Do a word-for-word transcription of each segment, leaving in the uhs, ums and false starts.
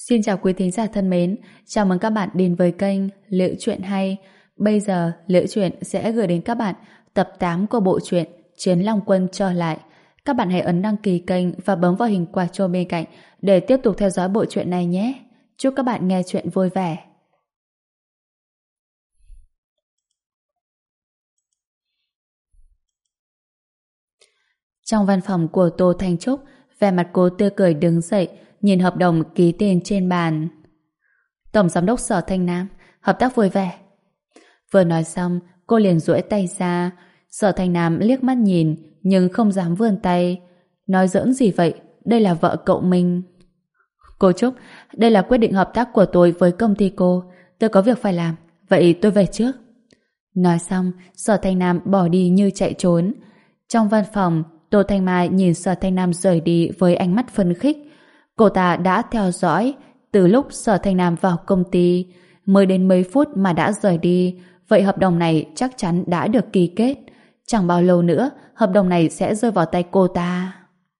Xin chào quý thính giả thân mến, chào mừng các bạn đến với kênh Liễu Chuyện Hay. Bây giờ Liễu Chuyện sẽ gửi đến các bạn tập tám của bộ truyện Chiến Long Quân Trở Lại. Các bạn hãy ấn đăng ký kênh và bấm vào hình quả chuông bên cạnh để tiếp tục theo dõi bộ truyện này nhé. Chúc các bạn nghe chuyện vui vẻ. Trong văn phòng của Tô Thanh Trúc, vẻ mặt cô tươi cười đứng dậy, nhìn hợp đồng ký tên trên bàn. Tổng giám đốc Sở Thanh Nam, hợp tác vui vẻ. Vừa nói xong, cô liền duỗi tay ra. Sở Thanh Nam liếc mắt nhìn, nhưng không dám vươn tay. Nói giỡn gì vậy? Đây là vợ cậu mình. Cô Trúc, đây là quyết định hợp tác của tôi với công ty cô. Tôi có việc phải làm, vậy tôi về trước. Nói xong, Sở Thanh Nam bỏ đi như chạy trốn. Trong văn phòng, Tô Thanh Mai nhìn Sở Thanh Nam rời đi với ánh mắt phấn khích. Cô ta đã theo dõi từ lúc Sở Thanh Nam vào công ty, mới đến mấy phút mà đã rời đi, vậy hợp đồng này chắc chắn đã được ký kết. Chẳng bao lâu nữa, hợp đồng này sẽ rơi vào tay cô ta.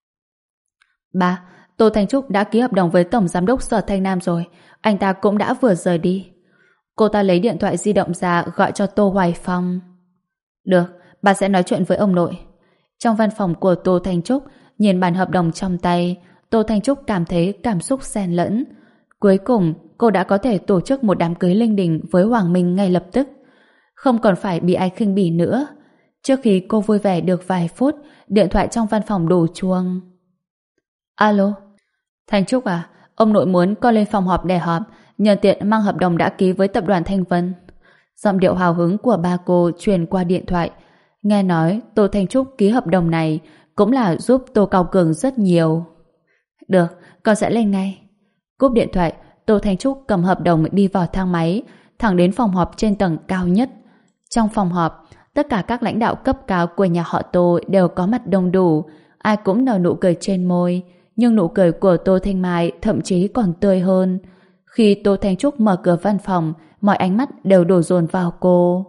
Ba, Tô Thanh Trúc đã ký hợp đồng với Tổng Giám đốc Sở Thanh Nam rồi, anh ta cũng đã vừa rời đi. Cô ta lấy điện thoại di động ra gọi cho Tô Hoài Phong. Được, bà sẽ nói chuyện với ông nội. Trong văn phòng của Tô Thanh Trúc, nhìn bản hợp đồng trong tay, Tô Thanh Trúc cảm thấy cảm xúc xen lẫn. Cuối cùng, cô đã có thể tổ chức một đám cưới linh đình với Hoàng Minh ngay lập tức. Không còn phải bị ai khinh bỉ nữa. Trước khi cô vui vẻ được vài phút, điện thoại trong văn phòng đổ chuông. Alo? Thanh Trúc à, ông nội muốn con lên phòng họp để họp, nhân tiện mang hợp đồng đã ký với tập đoàn Thanh Vân. Giọng điệu hào hứng của ba cô truyền qua điện thoại. Nghe nói Tô Thanh Trúc ký hợp đồng này cũng là giúp Tô Cao Cường rất nhiều. Được, con sẽ lên ngay. Cúp điện thoại, Tô Thanh Trúc cầm hợp đồng đi vào thang máy, thẳng đến phòng họp trên tầng cao nhất. Trong phòng họp, tất cả các lãnh đạo cấp cao của nhà họ Tô đều có mặt đông đủ, ai cũng nở nụ cười trên môi, nhưng nụ cười của Tô Thanh Mai thậm chí còn tươi hơn. Khi Tô Thanh Trúc mở cửa văn phòng, mọi ánh mắt đều đổ dồn vào cô.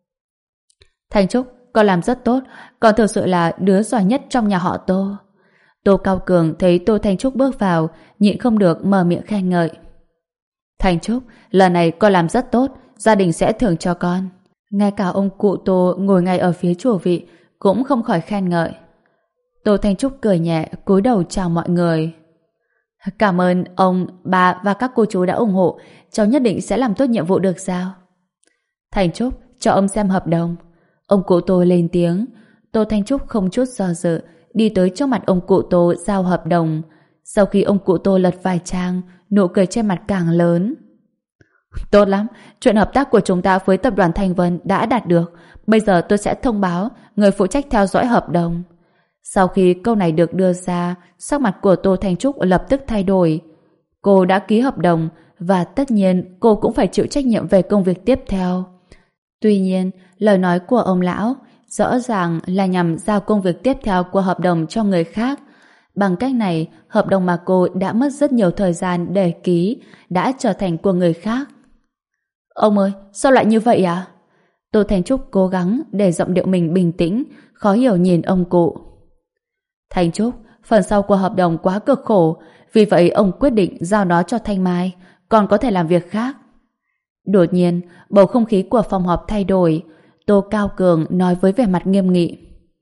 Thanh Trúc, con làm rất tốt, con thực sự là đứa giỏi nhất trong nhà họ Tô. Tô Cao Cường thấy Tô Thanh Trúc bước vào, nhịn không được mở miệng khen ngợi. Thanh Trúc, lần này con làm rất tốt, gia đình sẽ thưởng cho con. Ngay cả ông cụ Tô ngồi ngay ở phía chủ vị cũng không khỏi khen ngợi. Tô Thanh Trúc cười nhẹ, cúi đầu chào mọi người. Cảm ơn ông, bà và các cô chú đã ủng hộ, cháu nhất định sẽ làm tốt nhiệm vụ được giao. Thanh Trúc, cho ông xem hợp đồng. Ông cụ Tô lên tiếng. Tô Thanh Trúc không chút do dự đi tới trước mặt ông cụ Tô giao hợp đồng. Sau khi ông cụ Tô lật vài trang, nụ cười trên mặt càng lớn. Tốt lắm, chuyện hợp tác của chúng ta với tập đoàn Thanh Vân đã đạt được. Bây giờ tôi sẽ thông báo người phụ trách theo dõi hợp đồng. Sau khi câu này được đưa ra, sắc mặt của Tô Thanh Trúc lập tức thay đổi. Cô đã ký hợp đồng và tất nhiên cô cũng phải chịu trách nhiệm về công việc tiếp theo. Tuy nhiên, lời nói của ông lão rõ ràng là nhằm giao công việc tiếp theo của hợp đồng cho người khác. Bằng cách này, hợp đồng mà cô đã mất rất nhiều thời gian để ký đã trở thành của người khác. Ông ơi, sao lại như vậy à? Tô Thanh Trúc cố gắng để giọng điệu mình bình tĩnh, khó hiểu nhìn ông cụ. Thanh Trúc, phần sau của hợp đồng quá cực khổ, vì vậy ông quyết định giao nó cho Thanh Mai, còn có thể làm việc khác. Đột nhiên, bầu không khí của phòng họp thay đổi. Tô Cao Cường nói với vẻ mặt nghiêm nghị.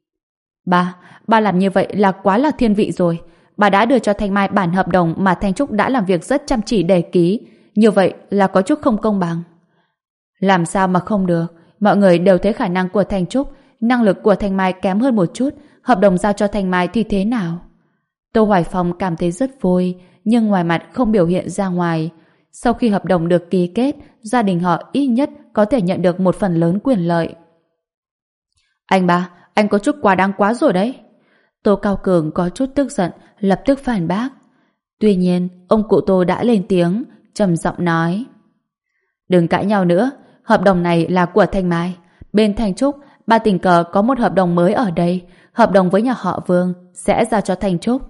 Ba, ba làm như vậy là quá là thiên vị rồi. Bà đã đưa cho Thanh Mai bản hợp đồng mà Thanh Trúc đã làm việc rất chăm chỉ để ký. Như vậy là có chút không công bằng. Làm sao mà không được? Mọi người đều thấy khả năng của Thanh Trúc, năng lực của Thanh Mai kém hơn một chút. Hợp đồng giao cho Thanh Mai thì thế nào? Tô Hoài Phong cảm thấy rất vui, nhưng ngoài mặt không biểu hiện ra ngoài. Sau khi hợp đồng được ký kết, gia đình họ ít nhất có thể nhận được một phần lớn quyền lợi. Anh ba, anh có chút quá đáng quá rồi đấy. Tô Cao Cường có chút tức giận, lập tức phản bác. Tuy nhiên, ông cụ Tô đã lên tiếng, trầm giọng nói. Đừng cãi nhau nữa, hợp đồng này là của Thanh Mai. Bên Thanh Trúc, ba tình cờ có một hợp đồng mới ở đây, hợp đồng với nhà họ Vương sẽ giao cho Thanh Trúc.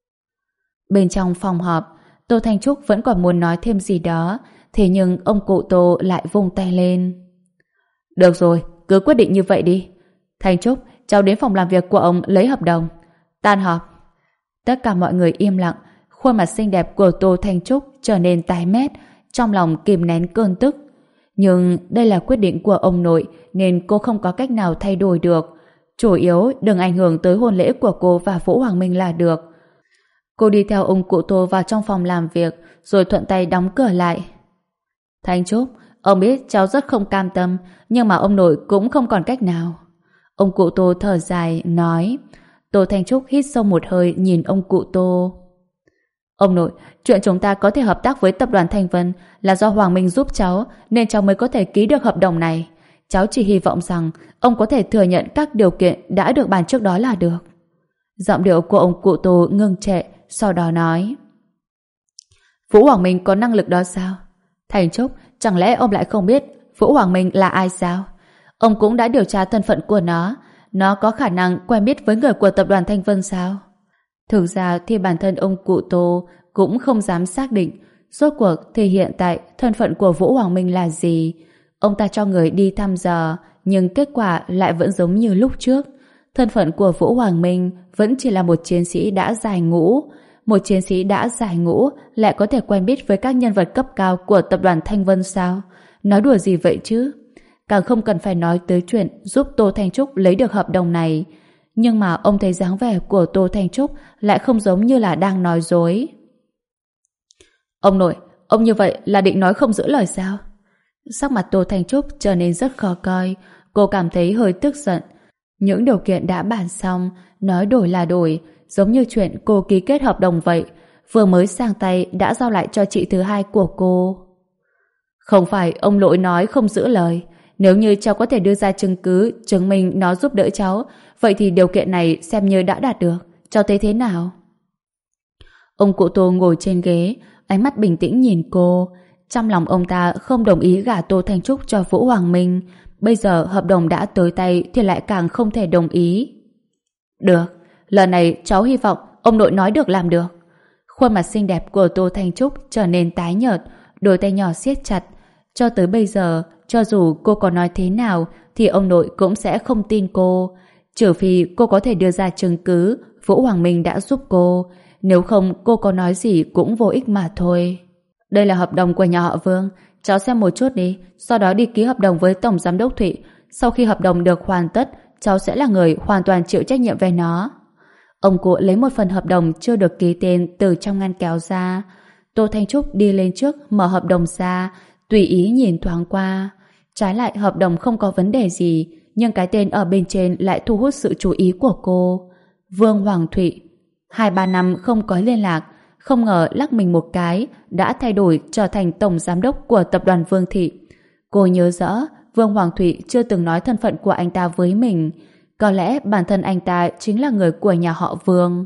Bên trong phòng họp, Tô Thanh Trúc vẫn còn muốn nói thêm gì đó, thế nhưng ông cụ Tô lại vung tay lên. Được rồi, cứ quyết định như vậy đi. Thanh Trúc, cháu đến phòng làm việc của ông lấy hợp đồng. Tan họp. Tất cả mọi người im lặng, khuôn mặt xinh đẹp của Tô Thanh Trúc trở nên tái mét, trong lòng kìm nén cơn tức. Nhưng đây là quyết định của ông nội nên cô không có cách nào thay đổi được. Chủ yếu đừng ảnh hưởng tới hôn lễ của cô và Vũ Hoàng Minh là được. Cô đi theo ông cụ Tô vào trong phòng làm việc rồi thuận tay đóng cửa lại. Thanh Trúc, ông biết cháu rất không cam tâm, nhưng mà ông nội cũng không còn cách nào. Ông cụ Tô thở dài nói. Tô Thanh Trúc hít sâu một hơi nhìn ông cụ Tô. Ông nội, chuyện chúng ta có thể hợp tác với tập đoàn Thanh Vân là do Hoàng Minh giúp cháu nên cháu mới có thể ký được hợp đồng này. Cháu chỉ hy vọng rằng ông có thể thừa nhận các điều kiện đã được bàn trước đó là được. Giọng điệu của ông cụ Tô ngưng trệ, sau đó nói. Vũ Hoàng Minh có năng lực đó sao? Thanh Trúc, chẳng lẽ ông lại không biết Vũ Hoàng Minh là ai sao? Ông cũng đã điều tra thân phận của nó. Nó có khả năng quen biết với người của tập đoàn Thanh Vân sao? Thực ra thì bản thân ông cụ Tô cũng không dám xác định rốt cuộc thì hiện tại thân phận của Vũ Hoàng Minh là gì. Ông ta cho người đi thăm dò, nhưng kết quả lại vẫn giống như lúc trước. Thân phận của Vũ Hoàng Minh vẫn chỉ là một chiến sĩ đã giải ngũ. Một chiến sĩ đã giải ngũ lại có thể quen biết với các nhân vật cấp cao của tập đoàn Thanh Vân sao? Nói đùa gì vậy chứ? Càng không cần phải nói tới chuyện giúp Tô Thanh Trúc lấy được hợp đồng này. Nhưng mà ông thấy dáng vẻ của Tô Thanh Trúc lại không giống như là đang nói dối. Ông nội, ông như vậy là định nói không giữ lời sao? Sắc mặt Tô Thanh Trúc trở nên rất khó coi. Cô cảm thấy hơi tức giận. Những điều kiện đã bàn xong, nói đổi là đổi, giống như chuyện cô ký kết hợp đồng vậy. Vừa mới sang tay đã giao lại cho chị thứ hai của cô. Không phải ông nội nói không giữ lời. Nếu như cháu có thể đưa ra chứng cứ chứng minh nó giúp đỡ cháu, vậy thì điều kiện này xem như đã đạt được. Cháu thấy thế nào? Ông cụ Tô ngồi trên ghế, ánh mắt bình tĩnh nhìn cô. Trong lòng ông ta không đồng ý gả Tô Thanh Trúc cho Vũ Hoàng Minh. Bây giờ hợp đồng đã tới tay thì lại càng không thể đồng ý. Được, lần này cháu hy vọng ông nội nói được làm được. Khuôn mặt xinh đẹp của Tô Thanh Trúc trở nên tái nhợt, đôi tay nhỏ siết chặt. Cho tới bây giờ, cho dù cô có nói thế nào thì ông nội cũng sẽ không tin cô. Trừ phi cô có thể đưa ra chứng cứ Vũ Hoàng Minh đã giúp cô. Nếu không cô có nói gì cũng vô ích mà thôi. Đây là hợp đồng của nhà họ Vương. Cháu xem một chút đi, sau đó đi ký hợp đồng với Tổng Giám đốc Thụy. Sau khi hợp đồng được hoàn tất, cháu sẽ là người hoàn toàn chịu trách nhiệm về nó. Ông cụ lấy một phần hợp đồng chưa được ký tên từ trong ngăn kéo ra. Tô Thanh Trúc đi lên trước mở hợp đồng ra, tùy ý nhìn thoáng qua. Trái lại hợp đồng không có vấn đề gì, nhưng cái tên ở bên trên lại thu hút sự chú ý của cô. Vương Hoàng Thụy. Hai ba năm không có liên lạc, không ngờ lắc mình một cái đã thay đổi trở thành tổng giám đốc của tập đoàn Vương Thị. Cô nhớ rõ Vương Hoàng Thụy chưa từng nói thân phận của anh ta với mình. Có lẽ bản thân anh ta chính là người của nhà họ Vương.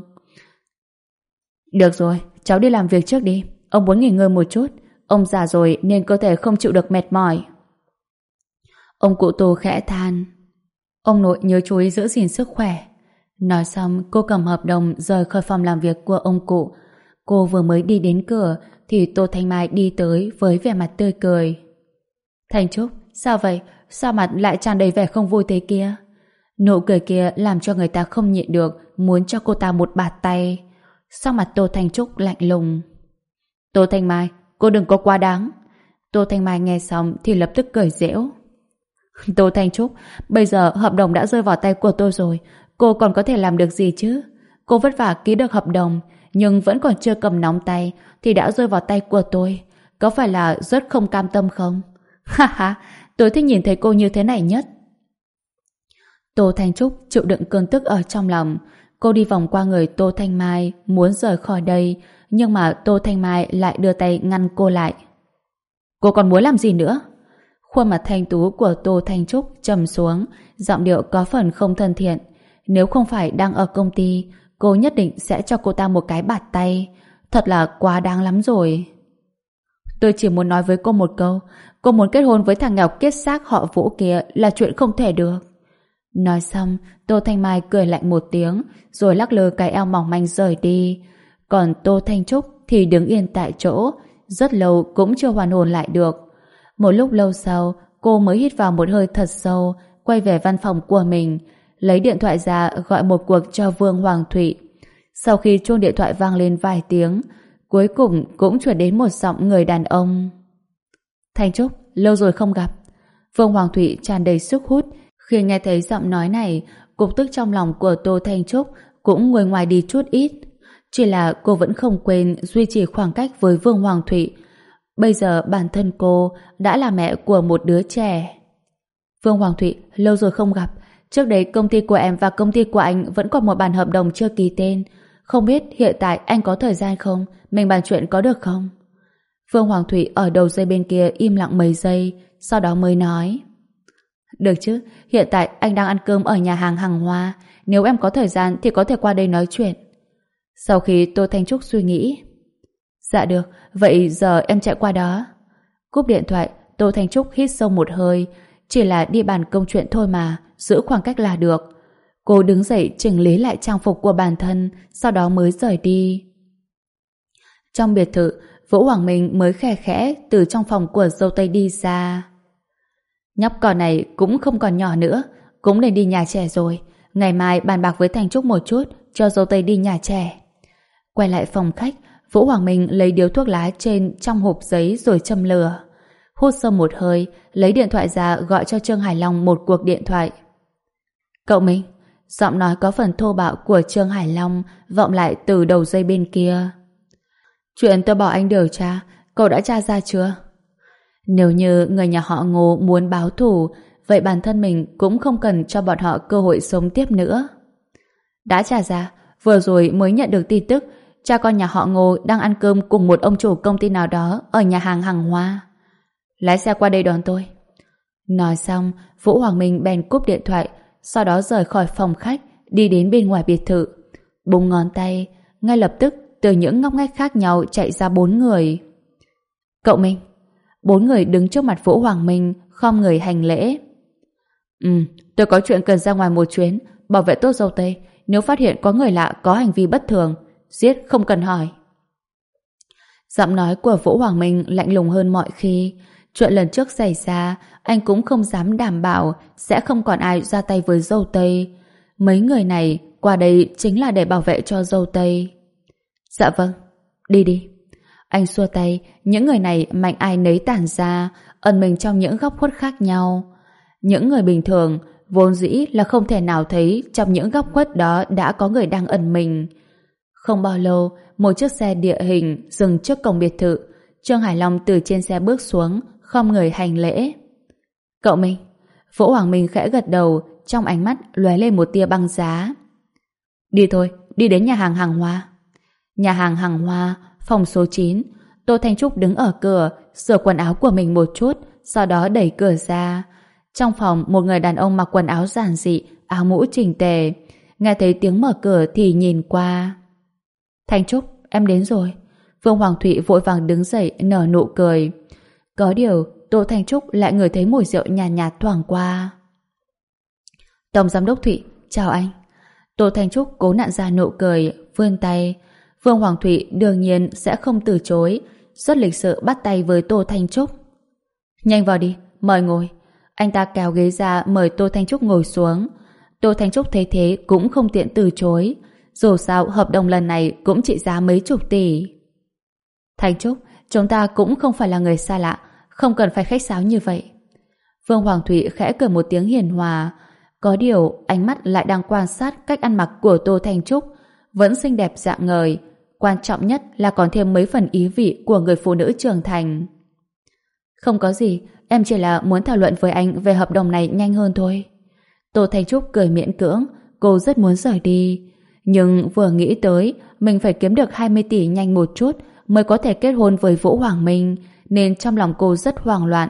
Được rồi, cháu đi làm việc trước đi. Ông muốn nghỉ ngơi một chút. Ông già rồi nên cơ thể không chịu được mệt mỏi. Ông cụ Tô khẽ than. Ông nội nhớ chú ý giữ gìn sức khỏe. Nói xong cô cầm hợp đồng rời khỏi phòng làm việc của ông cụ. Cô vừa mới đi đến cửa thì Tô Thanh Mai đi tới với vẻ mặt tươi cười. Thanh Trúc, sao vậy? Sao mặt lại tràn đầy vẻ không vui thế kia? Nụ cười kia làm cho người ta không nhịn được muốn cho cô ta một bạt tay. Sắc mặt Tô Thanh Trúc lạnh lùng. Tô Thanh Mai, cô đừng có quá đáng. Tô Thanh Mai nghe xong thì lập tức cười giễu. Tô Thanh Trúc, bây giờ hợp đồng đã rơi vào tay của tôi rồi, cô còn có thể làm được gì chứ? Cô vất vả ký được hợp đồng nhưng vẫn còn chưa cầm nóng tay thì đã rơi vào tay của tôi. Có phải là rất không cam tâm không? Ha ha, tôi thích nhìn thấy cô như thế này nhất. Tô Thanh Trúc chịu đựng cơn tức ở trong lòng. Cô đi vòng qua người Tô Thanh Mai muốn rời khỏi đây, nhưng mà Tô Thanh Mai lại đưa tay ngăn cô lại. Cô còn muốn làm gì nữa? Khuôn mặt thanh tú của Tô Thanh Trúc trầm xuống, giọng điệu có phần không thân thiện. Nếu không phải đang ở công ty, cô nhất định sẽ cho cô ta một cái bạt tay. Thật là quá đáng lắm rồi. Tôi chỉ muốn nói với cô một câu, cô muốn kết hôn với thằng nghèo kiết xác họ Vũ kia là chuyện không thể được. Nói xong, Tô Thanh Mai cười lạnh một tiếng, rồi lắc lư cái eo mỏng manh rời đi. Còn Tô Thanh Trúc thì đứng yên tại chỗ, rất lâu cũng chưa hoàn hồn lại được. Một lúc lâu sau, cô mới hít vào một hơi thật sâu, quay về văn phòng của mình, lấy điện thoại ra gọi một cuộc cho Vương Hoàng Thụy. Sau khi chuông điện thoại vang lên vài tiếng, Cuối cùng cũng chuyển đến một giọng người đàn ông. Thanh Trúc, lâu rồi không gặp. Vương Hoàng Thụy tràn đầy sức hút. Khi nghe thấy giọng nói này, cục tức trong lòng của Tô Thanh Trúc cũng nguôi ngoài đi chút ít. Chỉ là cô vẫn không quên duy trì khoảng cách với Vương Hoàng Thụy. Bây giờ bản thân cô đã là mẹ của một đứa trẻ. Vương Hoàng Thụy, lâu rồi không gặp. Trước đấy công ty của em và công ty của anh vẫn còn một bản hợp đồng chưa ký tên. Không biết hiện tại anh có thời gian không? Mình bàn chuyện có được không? Vương Hoàng Thụy ở đầu dây bên kia im lặng mấy giây, sau đó mới nói. Được chứ, hiện tại anh đang ăn cơm ở nhà hàng Hằng Hoa. Nếu em có thời gian thì có thể qua đây nói chuyện. Sau khi Tô Thanh Trúc suy nghĩ. Dạ được, vậy giờ em chạy qua đó. Cúp điện thoại, Tô Thanh Trúc hít sâu một hơi. Chỉ là đi bàn công chuyện thôi mà, giữ khoảng cách là được. Cô đứng dậy chỉnh lý lại trang phục của bản thân, sau đó mới rời đi. Trong biệt thự, Vũ Hoàng Minh mới khẽ khẽ từ trong phòng của dâu tây đi ra. Nhóc con này cũng không còn nhỏ nữa, cũng nên đi nhà trẻ rồi. Ngày mai bàn bạc với Thanh Trúc một chút, cho dâu tây đi nhà trẻ. Quay lại phòng khách, Vũ Hoàng Minh lấy điếu thuốc lá trên trong hộp giấy rồi châm lửa. Hút sâu một hơi, lấy điện thoại ra gọi cho Trương Hải Long một cuộc điện thoại. Cậu Minh, giọng nói có phần thô bạo của Trương Hải Long vọng lại từ đầu dây bên kia. Chuyện tôi bảo anh điều tra, cậu đã tra ra chưa? Nếu như người nhà họ Ngô muốn báo thù, vậy bản thân mình cũng không cần cho bọn họ cơ hội sống tiếp nữa. Đã tra ra, vừa rồi mới nhận được tin tức cha con nhà họ Ngô đang ăn cơm cùng một ông chủ công ty nào đó ở nhà hàng Hằng Hoa. Lái xe qua đây đón tôi. Nói xong, Vũ Hoàng Minh bèn cúp điện thoại, sau đó rời khỏi phòng khách, đi đến bên ngoài biệt thự. Búng ngón tay, ngay lập tức từ những ngóc ngách khác nhau chạy ra bốn người. Cậu Minh. Bốn người đứng trước mặt Vũ Hoàng Minh, khom người hành lễ. Ừ, tôi có chuyện cần ra ngoài một chuyến, bảo vệ tốt dâu tây. Nếu phát hiện có người lạ có hành vi bất thường, giết không cần hỏi. Giọng nói của Vũ Hoàng Minh lạnh lùng hơn mọi khi. Chuyện lần trước xảy ra, anh cũng không dám đảm bảo sẽ không còn ai ra tay với dâu tây. Mấy người này qua đây chính là để bảo vệ cho dâu tây. Dạ vâng, đi đi. Anh xua tay, những người này mạnh ai nấy tản ra, ẩn mình trong những góc khuất khác nhau. Những người bình thường vốn dĩ là không thể nào thấy trong những góc khuất đó đã có người đang ẩn mình. Không bao lâu, một chiếc xe địa hình dừng trước cổng biệt thự. Trương Hải Long từ trên xe bước xuống, khom người hành lễ. Cậu Minh. Vũ Hoàng Minh khẽ gật đầu, trong ánh mắt lóe lên một tia băng giá. Đi thôi, đi đến nhà hàng Hằng Hoa. Nhà hàng Hằng Hoa, phòng số chín. Tô Thanh Trúc đứng ở cửa, sửa quần áo của mình một chút, sau đó đẩy cửa ra. Trong phòng, một người đàn ông mặc quần áo giản dị, áo mũ chỉnh tề. Nghe thấy tiếng mở cửa thì nhìn qua. Thanh Trúc, em đến rồi. Vương Hoàng Thụy vội vàng đứng dậy, nở nụ cười. Có điều, Tô Thanh Trúc lại ngửi thấy mùi rượu nhàn nhạt, nhạt thoảng qua. Tổng giám đốc Thụy, chào anh. Tô Thanh Trúc cố nặn ra nụ cười, vươn tay. Vương Hoàng Thụy đương nhiên sẽ không từ chối, rất lịch sự bắt tay với Tô Thanh Trúc. Nhanh vào đi, mời ngồi. Anh ta kéo ghế ra mời Tô Thanh Trúc ngồi xuống. Tô Thanh Trúc thấy thế cũng không tiện từ chối. Dù sao hợp đồng lần này cũng trị giá mấy chục tỷ. Thanh Trúc, chúng ta cũng không phải là người xa lạ, không cần phải khách sáo như vậy. Vương Hoàng Thụy khẽ cười một tiếng hiền hòa. Có điều ánh mắt lại đang quan sát cách ăn mặc của Tô Thanh Trúc, vẫn xinh đẹp rạng ngời. Quan trọng nhất là còn thêm mấy phần ý vị của người phụ nữ trưởng thành. Không có gì, em chỉ là muốn thảo luận với anh về hợp đồng này nhanh hơn thôi. Tô Thanh Trúc cười miễn cưỡng, cô rất muốn rời đi. Nhưng vừa nghĩ tới mình phải kiếm được hai mươi tỷ nhanh một chút mới có thể kết hôn với Vũ Hoàng Minh, nên trong lòng cô rất hoảng loạn.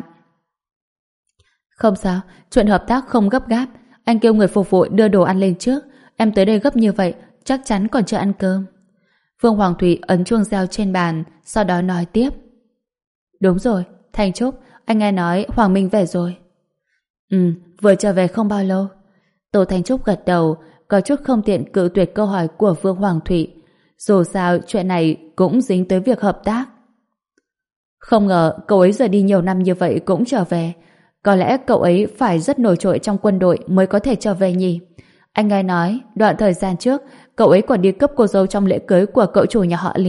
Không sao, chuyện hợp tác không gấp gáp. Anh kêu người phục vụ đưa đồ ăn lên trước. Em tới đây gấp như vậy, chắc chắn còn chưa ăn cơm. Vương Hoàng Thụy ấn chuông reo trên bàn, sau đó nói tiếp. Đúng rồi, Thanh Trúc, anh nghe nói Hoàng Minh về rồi. Ừ, vừa trở về không bao lâu. Tô Thanh Trúc gật đầu, có chút không tiện cự tuyệt câu hỏi của Vương Hoàng Thụy. Dù sao chuyện này cũng dính tới việc hợp tác. Không ngờ cậu ấy rời đi nhiều năm như vậy cũng trở về. Có lẽ cậu ấy phải rất nổi trội trong quân đội mới có thể trở về nhỉ. Anh nghe nói đoạn thời gian trước cậu ấy còn đi cướp cô dâu trong lễ cưới của cậu chủ nhà họ Lưu.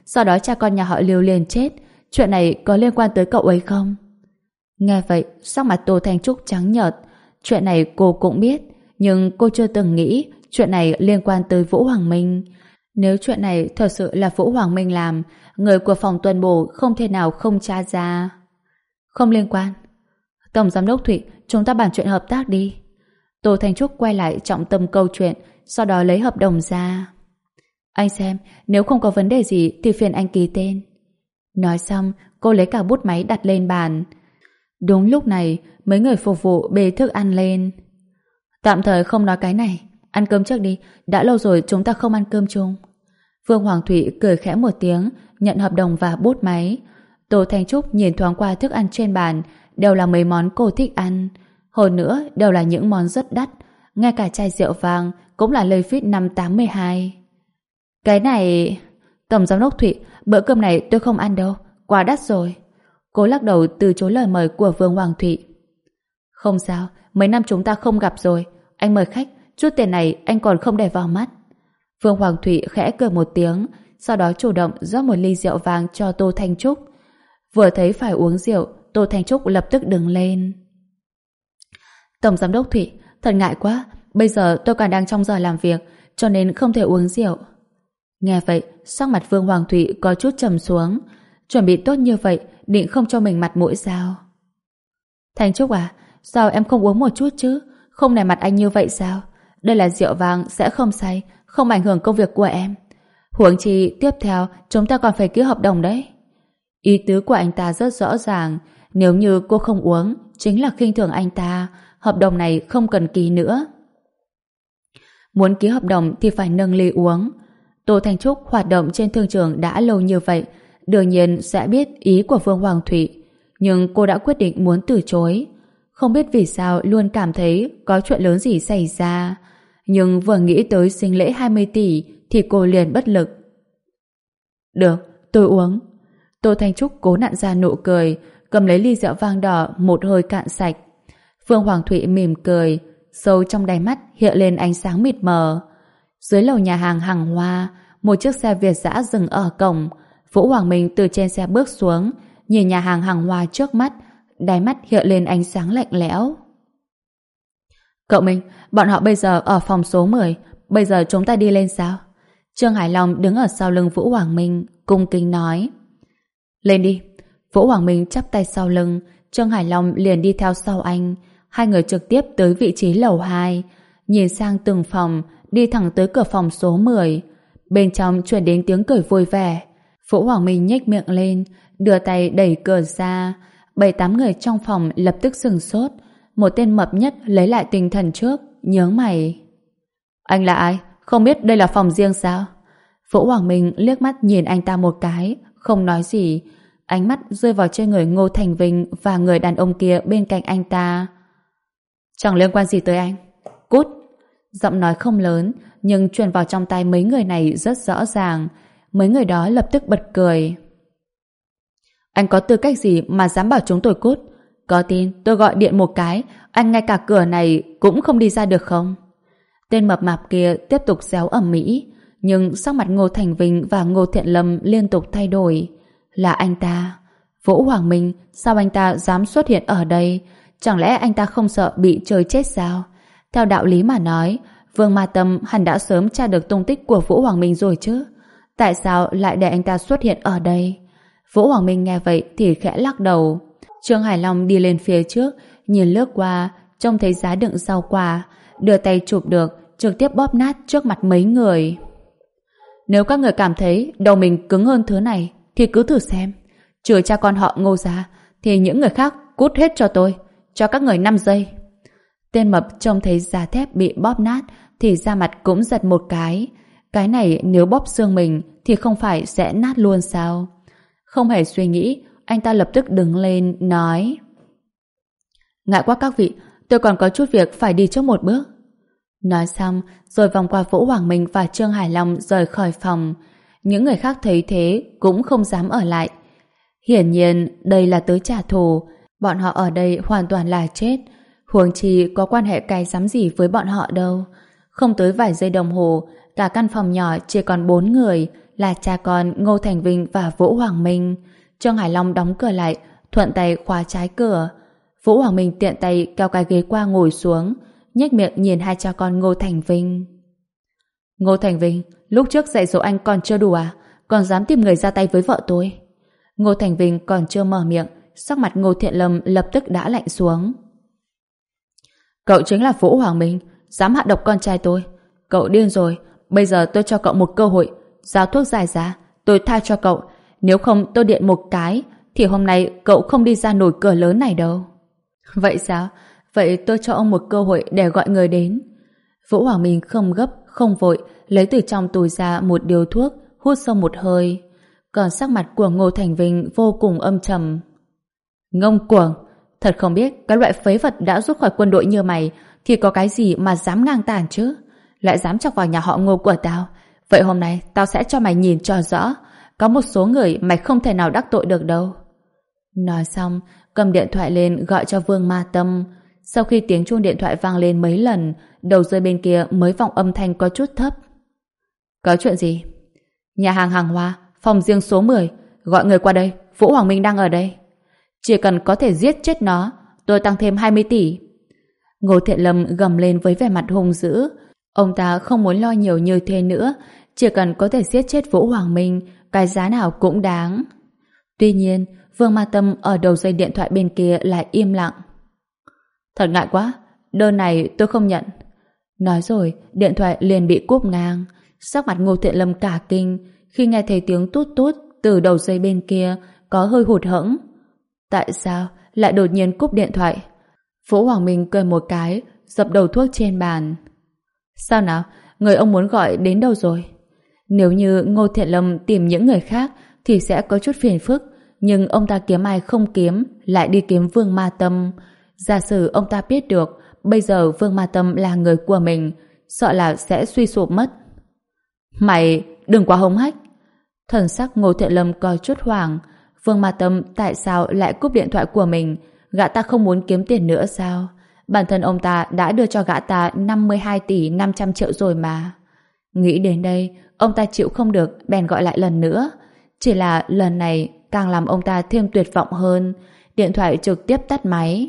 sau đó cha con nhà họ Lưu liền chết. Chuyện này có liên quan tới cậu ấy không? Nghe vậy, sắc mặt Tô Thanh Trúc trắng nhợt. Chuyện này cô cũng biết, nhưng cô chưa từng nghĩ chuyện này liên quan tới Vũ Hoàng Minh. Nếu chuyện này thật sự là Vũ Hoàng Minh làm, người của phòng tuần bổ không thể nào không tra ra. Không liên quan. Tổng giám đốc Thụy, chúng ta bàn chuyện hợp tác đi. Tô Thanh Trúc quay lại trọng tâm câu chuyện, sau đó lấy hợp đồng ra. Anh xem, nếu không có vấn đề gì thì phiền anh ký tên. Nói xong, cô lấy cả bút máy đặt lên bàn. Đúng lúc này, mấy người phục vụ bê thức ăn lên. Tạm thời không nói cái này, ăn cơm trước đi, đã lâu rồi chúng ta không ăn cơm chung. Vương Hoàng Thụy cười khẽ một tiếng, nhận hợp đồng và bút máy. Tô Thanh Trúc nhìn thoáng qua thức ăn trên bàn, đều là mấy món cô thích ăn. Hơn nữa, đều là những món rất đắt, ngay cả chai rượu vang cũng là lây phít năm tám mươi hai. Cái này... Tổng giám đốc Thụy, bữa cơm này tôi không ăn đâu, quá đắt rồi. Cô lắc đầu từ chối lời mời của Vương Hoàng Thụy. Không sao, mấy năm chúng ta không gặp rồi, anh mời khách, chút tiền này anh còn không để vào mắt. Vương Hoàng Thụy khẽ cười một tiếng, sau đó chủ động rót một ly rượu vang cho Tô Thanh Trúc. Vừa thấy phải uống rượu, Tô Thanh Trúc lập tức đứng lên. Tổng giám đốc Thụy, thật ngại quá, bây giờ tôi còn đang trong giờ làm việc, cho nên không thể uống rượu. Nghe vậy, sắc mặt Vương Hoàng Thụy có chút trầm xuống. Chuẩn bị tốt như vậy, định không cho mình mặt mũi sao? Thanh Trúc à, sao em không uống một chút chứ? Không nể mặt anh như vậy sao? Đây là rượu vang, sẽ không say, không ảnh hưởng công việc của em. Huống chi, tiếp theo, chúng ta còn phải ký hợp đồng đấy. Ý tứ của anh ta rất rõ ràng. Nếu như cô không uống, chính là khinh thường anh ta. Hợp đồng này không cần ký nữa. Muốn ký hợp đồng thì phải nâng ly uống. Tô Thanh Trúc hoạt động trên thương trường đã lâu như vậy, đương nhiên sẽ biết ý của Vương Hoàng Thụy. Nhưng cô đã quyết định muốn từ chối. Không biết vì sao luôn cảm thấy có chuyện lớn gì xảy ra. Nhưng vừa nghĩ tới sinh lễ hai mươi tỷ thì cô liền bất lực. Được, tôi uống. Tô Thanh Trúc cố nặn ra nụ cười, cầm lấy ly rượu vang đỏ một hơi cạn sạch. Vương Hoàng Thụy mỉm cười, sâu trong đáy mắt hiện lên ánh sáng mịt mờ. Dưới lầu nhà hàng Hằng Hoa, một chiếc xe Việt dã dừng ở cổng. Vũ Hoàng Minh từ trên xe bước xuống, nhìn nhà hàng Hằng Hoa trước mắt, đáy mắt hiện lên ánh sáng lạnh lẽo. Cậu Minh, bọn họ bây giờ ở phòng số mười, bây giờ chúng ta đi lên sao? Trương Hải Long đứng ở sau lưng Vũ Hoàng Minh, cung kính nói. Lên đi. Vũ Hoàng Minh chắp tay sau lưng, Trương Hải Long liền đi theo sau anh. Hai người trực tiếp tới vị trí lầu hai, nhìn sang từng phòng, đi thẳng tới cửa phòng số mười. Bên trong truyền đến tiếng cười vui vẻ. Vũ Hoàng Minh nhếch miệng lên, đưa tay đẩy cửa ra. Bảy tám người trong phòng lập tức sửng sốt. Một tên mập nhất lấy lại tinh thần trước, nhớ mày. Anh là ai? Không biết đây là phòng riêng sao? Vũ Hoàng Minh liếc mắt nhìn anh ta một cái, không nói gì. Ánh mắt rơi vào trên người Ngô Thành Vinh và người đàn ông kia bên cạnh anh ta. Chẳng liên quan gì tới anh. Cút! Giọng nói không lớn, nhưng truyền vào trong tai mấy người này rất rõ ràng. Mấy người đó lập tức bật cười. Anh có tư cách gì mà dám bảo chúng tôi cút? Có tin tôi gọi điện một cái, anh ngay cả cửa này cũng không đi ra được không? Tên mập mạp kia tiếp tục réo ầm ĩ, nhưng sắc mặt Ngô Thành Vinh và Ngô Thiện Lâm liên tục thay đổi. Là anh ta. Vũ Hoàng Minh, sao anh ta dám xuất hiện ở đây? Chẳng lẽ anh ta không sợ bị chơi chết sao? Theo đạo lý mà nói, Vương Ma Tâm hẳn đã sớm tra được tung tích của Vũ Hoàng Minh rồi chứ. Tại sao lại để anh ta xuất hiện ở đây? Vũ Hoàng Minh nghe vậy thì khẽ lắc đầu. Trương Hải Long đi lên phía trước, nhìn lướt qua, trông thấy giá đựng rau quả, đưa tay chụp được, trực tiếp bóp nát trước mặt mấy người. Nếu các người cảm thấy đầu mình cứng hơn thứ này, thì cứ thử xem. Trừ cha con họ Ngô ra, thì những người khác cút hết cho tôi, cho các người năm giây. Tên mập trông thấy giá thép bị bóp nát thì da mặt cũng giật một cái. Cái này nếu bóp xương mình thì không phải sẽ nát luôn sao? Không hề suy nghĩ, anh ta lập tức đứng lên nói: Ngại quá các vị, tôi còn có chút việc phải đi trước một bước. Nói xong rồi vòng qua Vũ Hoàng Minh và Trương Hải Long rời khỏi phòng. Những người khác thấy thế cũng không dám ở lại. Hiển nhiên đây là tới trả thù. Bọn họ ở đây hoàn toàn là chết. Huống chi có quan hệ cái rắm gì với bọn họ đâu. Không tới vài giây đồng hồ, cả căn phòng nhỏ chỉ còn bốn người, là cha con Ngô Thành Vinh và Vũ Hoàng Minh. Trương Hải Long đóng cửa lại, thuận tay khóa trái cửa. Vũ Hoàng Minh tiện tay kéo cái ghế qua ngồi xuống, nhếch miệng nhìn hai cha con Ngô Thành Vinh. Ngô Thành Vinh, lúc trước dạy dỗ anh còn chưa đủ à? Còn dám tìm người ra tay với vợ tôi? Ngô Thành Vinh còn chưa mở miệng, sắc mặt Ngô Thiện Lâm lập tức đã lạnh xuống. Cậu chính là Vũ Hoàng Minh, dám hạ độc con trai tôi. Cậu điên rồi, bây giờ tôi cho cậu một cơ hội, giao thuốc giải giá, tôi tha cho cậu. Nếu không tôi điện một cái, thì hôm nay cậu không đi ra nổi cửa lớn này đâu. Vậy sao? Vậy tôi cho ông một cơ hội để gọi người đến. Vũ Hoàng Minh không gấp, không vội, lấy từ trong túi ra một điếu thuốc, hút sâu một hơi. Còn sắc mặt của Ngô Thành Vinh vô cùng âm trầm. Ngông cuồng, thật không biết cái loại phế vật đã rút khỏi quân đội như mày thì có cái gì mà dám ngang tàn chứ? Lại dám chọc vào nhà họ Ngô của tao. Vậy hôm nay tao sẽ cho mày nhìn cho rõ. Có một số người mày không thể nào đắc tội được đâu. Nói xong, cầm điện thoại lên gọi cho Vương Ma Tâm. Sau khi tiếng chuông điện thoại vang lên mấy lần, đầu dây bên kia mới vọng âm thanh có chút thấp. Có chuyện gì? Nhà hàng Hàng Hoa, phòng riêng số mười, gọi người qua đây, Vũ Hoàng Minh đang ở đây. Chỉ cần có thể giết chết nó, tôi tăng thêm hai mươi tỷ. Ngô Thiện Lâm gầm lên với vẻ mặt hung dữ. Ông ta không muốn lo nhiều như thế nữa, chỉ cần có thể giết chết Vũ Hoàng Minh, cái giá nào cũng đáng. Tuy nhiên, Vương Ma Tâm ở đầu dây điện thoại bên kia lại im lặng. Thật ngại quá, đơn này tôi không nhận. Nói rồi, điện thoại liền bị cúp ngang. Sắc mặt Ngô Thiện Lâm cả kinh khi nghe thấy tiếng tút tút từ đầu dây bên kia, có hơi hụt hẫng. Tại sao lại đột nhiên cúp điện thoại? Vũ Hoàng Minh cười một cái, dập đầu thuốc trên bàn. Sao nào, người ông muốn gọi đến đâu rồi? Nếu như Ngô Thiện Lâm tìm những người khác thì sẽ có chút phiền phức, nhưng ông ta kiếm ai không kiếm, lại đi kiếm Vương Ma Tâm. Giả sử ông ta biết được bây giờ Vương Ma Tâm là người của mình, sợ là sẽ suy sụp mất. Mày đừng quá hống hách. Thần sắc Ngô Thiện Lâm có chút hoảng. Vương Ma Tâm tại sao lại cúp điện thoại của mình? Gã ta không muốn kiếm tiền nữa sao? Bản thân ông ta đã đưa cho gã ta năm mươi hai tỷ năm trăm triệu rồi mà. Nghĩ đến đây, ông ta chịu không được, bèn gọi lại lần nữa. Chỉ là lần này càng làm ông ta thêm tuyệt vọng hơn. Điện thoại trực tiếp tắt máy.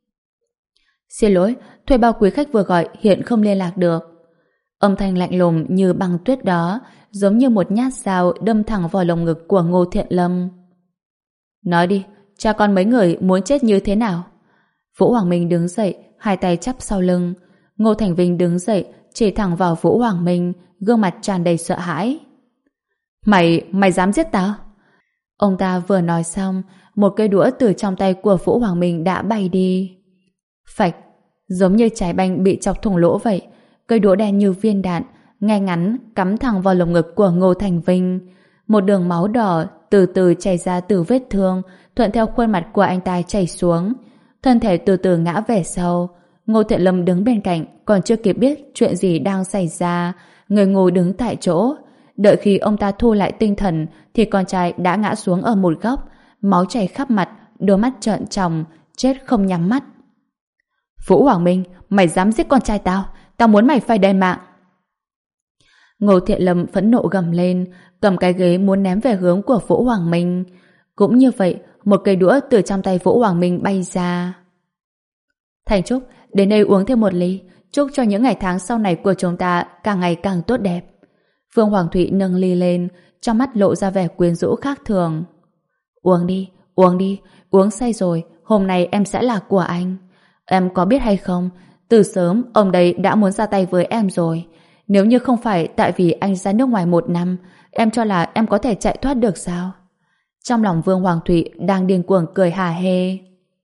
Xin lỗi, thuê bao quý khách vừa gọi hiện không liên lạc được. Âm thanh lạnh lùng như băng tuyết đó, giống như một nhát dao đâm thẳng vào lồng ngực của Ngô Thiện Lâm. Nói đi, cha con mấy người muốn chết như thế nào? Vũ Hoàng Minh đứng dậy, hai tay chắp sau lưng. Ngô Thành Vinh đứng dậy, chỉ thẳng vào Vũ Hoàng Minh, gương mặt tràn đầy sợ hãi. Mày, mày dám giết tao? Ông ta vừa nói xong, một cây đũa từ trong tay của Vũ Hoàng Minh đã bay đi. Phạch, giống như trái banh bị chọc thủng lỗ vậy. Cây đũa đen như viên đạn, ngay ngắn cắm thẳng vào lồng ngực của Ngô Thành Vinh. Một đường máu đỏ từ từ chảy ra từ vết thương, thuận theo khuôn mặt của anh ta chảy xuống. Thân thể từ từ ngã về sau. Ngô Thiện Lâm đứng bên cạnh, còn chưa kịp biết chuyện gì đang xảy ra, người ngồi đứng tại chỗ. Đợi khi ông ta thu lại tinh thần thì con trai đã ngã xuống ở một góc, máu chảy khắp mặt, đôi mắt trợn tròng, chết không nhắm mắt. Vũ Hoàng Minh, mày dám giết con trai tao, tao muốn mày phải đền mạng. Ngô Thiện Lâm phẫn nộ gầm lên, cầm cái ghế muốn ném về hướng của Vũ Hoàng Minh. Cũng như vậy, một cây đũa từ trong tay Vũ Hoàng Minh bay ra. Thành Trúc, đến đây uống thêm một ly, chúc cho những ngày tháng sau này của chúng ta càng ngày càng tốt đẹp. Vương Hoàng Thụy nâng ly lên, trong mắt lộ ra vẻ quyến rũ khác thường. Uống đi, uống đi, uống say rồi, hôm nay em sẽ là của anh. Em có biết hay không, từ sớm ông đây đã muốn ra tay với em rồi. Nếu như không phải tại vì anh ra nước ngoài một năm, em cho là em có thể chạy thoát được sao? Trong lòng Vương Hoàng Thụy đang điên cuồng cười hả hê.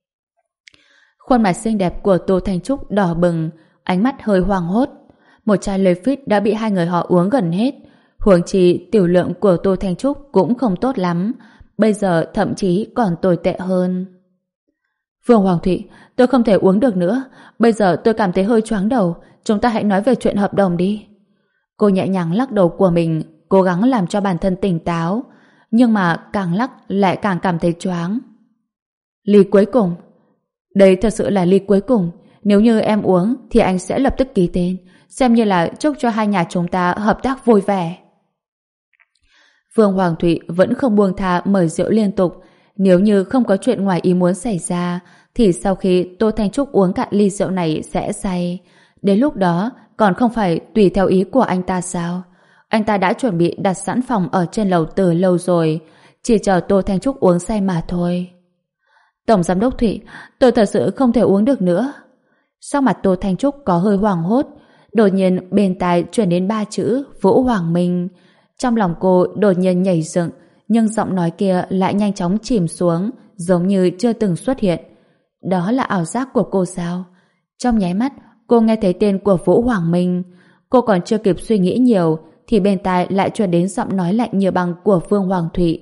Khuôn mặt xinh đẹp của Tô Thanh Trúc đỏ bừng, ánh mắt hơi hoảng hốt. Một chai Lefit đã bị hai người họ uống gần hết. Huống chi tiểu lượng của Tô Thanh Trúc cũng không tốt lắm, bây giờ thậm chí còn tồi tệ hơn. Vương Hoàng Thụy, tôi không thể uống được nữa, bây giờ tôi cảm thấy hơi choáng đầu, chúng ta hãy nói về chuyện hợp đồng đi. Cô nhẹ nhàng lắc đầu của mình, cố gắng làm cho bản thân tỉnh táo, nhưng mà càng lắc lại càng cảm thấy choáng. Ly cuối cùng. Đây thật sự là ly cuối cùng, nếu như em uống thì anh sẽ lập tức ký tên, xem như là chúc cho hai nhà chúng ta hợp tác vui vẻ. Vương Hoàng Thụy vẫn không buông tha mời rượu liên tục. Nếu như không có chuyện ngoài ý muốn xảy ra, thì sau khi Tô Thanh Trúc uống cạn ly rượu này sẽ say. Đến lúc đó, còn không phải tùy theo ý của anh ta sao? Anh ta đã chuẩn bị đặt sẵn phòng ở trên lầu từ lâu rồi, chỉ chờ Tô Thanh Trúc uống say mà thôi. Tổng Giám đốc Thụy, tôi thật sự không thể uống được nữa. Sắc mặt Tô Thanh Trúc có hơi hoảng hốt, đột nhiên bên tai truyền đến ba chữ Vũ Hoàng Minh. Trong lòng cô đột nhiên nhảy dựng, nhưng giọng nói kia lại nhanh chóng chìm xuống, giống như chưa từng xuất hiện. Đó là ảo giác của cô sao? Trong nháy mắt, cô nghe thấy tên của Vũ Hoàng Minh. Cô còn chưa kịp suy nghĩ nhiều, thì bên tai lại truyền đến giọng nói lạnh như băng của Vương Hoàng Thụy.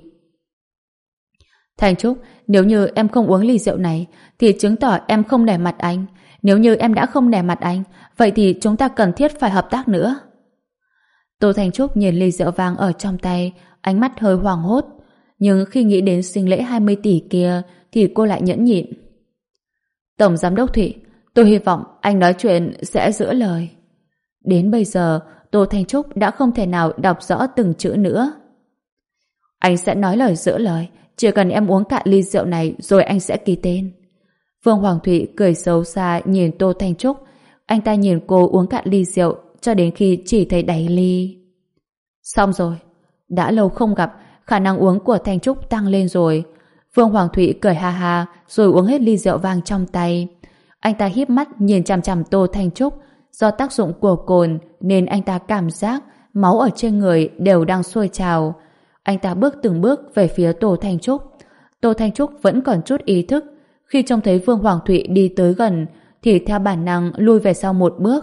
Thanh Trúc, nếu như em không uống ly rượu này, thì chứng tỏ em không nể mặt anh. Nếu như em đã không nể mặt anh, vậy thì chúng ta cần thiết phải hợp tác nữa. Tô Thanh Trúc nhìn ly rượu vang ở trong tay, ánh mắt hơi hoảng hốt. Nhưng khi nghĩ đến sinh lễ hai mươi tỷ kia, thì cô lại nhẫn nhịn. Tổng Giám đốc Thụy, tôi hy vọng anh nói chuyện sẽ giữ lời. Đến bây giờ, Tô Thanh Trúc đã không thể nào đọc rõ từng chữ nữa. Anh sẽ nói lời giữ lời, chỉ cần em uống cạn ly rượu này rồi anh sẽ ký tên. Vương Hoàng Thụy cười xấu xa nhìn Tô Thanh Trúc. Anh ta nhìn cô uống cạn ly rượu cho đến khi chỉ thấy đáy ly. Xong rồi. Đã lâu không gặp, khả năng uống của Thanh Trúc tăng lên rồi. Vương Hoàng Thụy cười ha ha rồi uống hết ly rượu vang trong tay. Anh ta híp mắt nhìn chằm chằm Tô Thanh Trúc. Do tác dụng của cồn nên anh ta cảm giác máu ở trên người đều đang sôi trào. Anh ta bước từng bước về phía Tô Thanh Trúc. Tô Thanh Trúc vẫn còn chút ý thức. Khi trông thấy Vương Hoàng Thụy đi tới gần thì theo bản năng lui về sau một bước.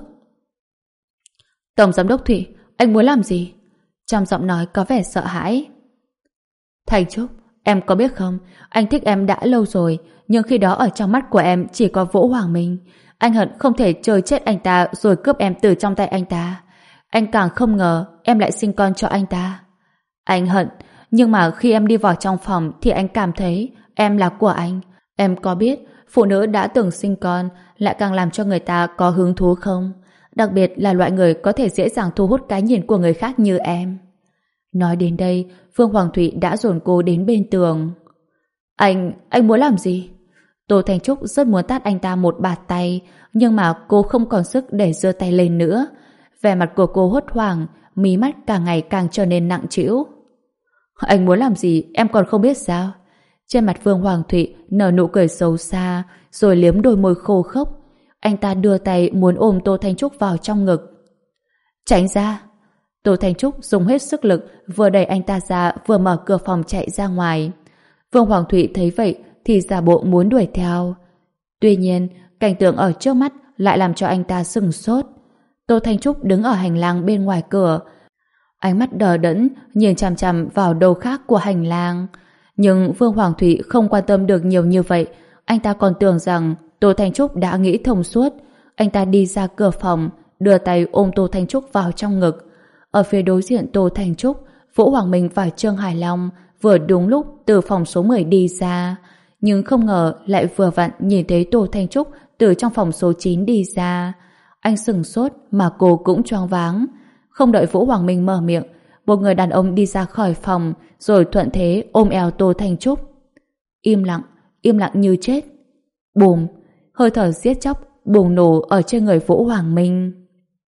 Tổng Giám đốc Thụy, anh muốn làm gì? Trong giọng nói có vẻ sợ hãi. Thanh Trúc, em có biết không, anh thích em đã lâu rồi, nhưng khi đó ở trong mắt của em chỉ có Vũ Hoàng Minh. Anh hận không thể chơi chết anh ta rồi cướp em từ trong tay anh ta. Anh càng không ngờ em lại sinh con cho anh ta. Anh hận, nhưng mà khi em đi vào trong phòng thì anh cảm thấy em là của anh. Em có biết phụ nữ đã từng sinh con lại càng làm cho người ta có hứng thú không? Đặc biệt là loại người có thể dễ dàng thu hút cái nhìn của người khác như em. Nói đến đây, Vương Hoàng Thụy đã dồn cô đến bên tường. Anh, anh muốn làm gì? Tô Thanh Trúc rất muốn tát anh ta một bạt tay, nhưng mà cô không còn sức để giơ tay lên nữa. Vẻ mặt của cô hốt hoảng, mí mắt càng ngày càng trở nên nặng trĩu. Anh muốn làm gì, em còn không biết sao? Trên mặt Vương Hoàng Thụy nở nụ cười xấu xa, rồi liếm đôi môi khô khốc. Anh ta đưa tay muốn ôm Tô Thanh Trúc vào trong ngực. Tránh ra! Tô Thanh Trúc dùng hết sức lực, vừa đẩy anh ta ra, vừa mở cửa phòng chạy ra ngoài. Vương Hoàng Thụy thấy vậy thì giả bộ muốn đuổi theo. Tuy nhiên, cảnh tượng ở trước mắt lại làm cho anh ta sửng sốt. Tô Thanh Trúc đứng ở hành lang bên ngoài cửa, ánh mắt đờ đẫn nhìn chằm chằm vào đầu khác của hành lang. Nhưng Vương Hoàng Thụy không quan tâm được nhiều như vậy. Anh ta còn tưởng rằng Tô Thanh Trúc đã nghĩ thông suốt. Anh ta đi ra cửa phòng, đưa tay ôm Tô Thanh Trúc vào trong ngực. Ở phía đối diện Tô Thanh Trúc, Vũ Hoàng Minh và Trương Hải Long vừa đúng lúc từ phòng số mười đi ra. Nhưng không ngờ lại vừa vặn nhìn thấy Tô Thanh Trúc từ trong phòng số chín đi ra. Anh sửng sốt mà cô cũng choáng váng. Không đợi Vũ Hoàng Minh mở miệng, một người đàn ông đi ra khỏi phòng rồi thuận thế ôm eo Tô Thanh Trúc. Im lặng, im lặng như chết. Bùm, hơi thở giết chóc bùng nổ ở trên người Vũ Hoàng Minh.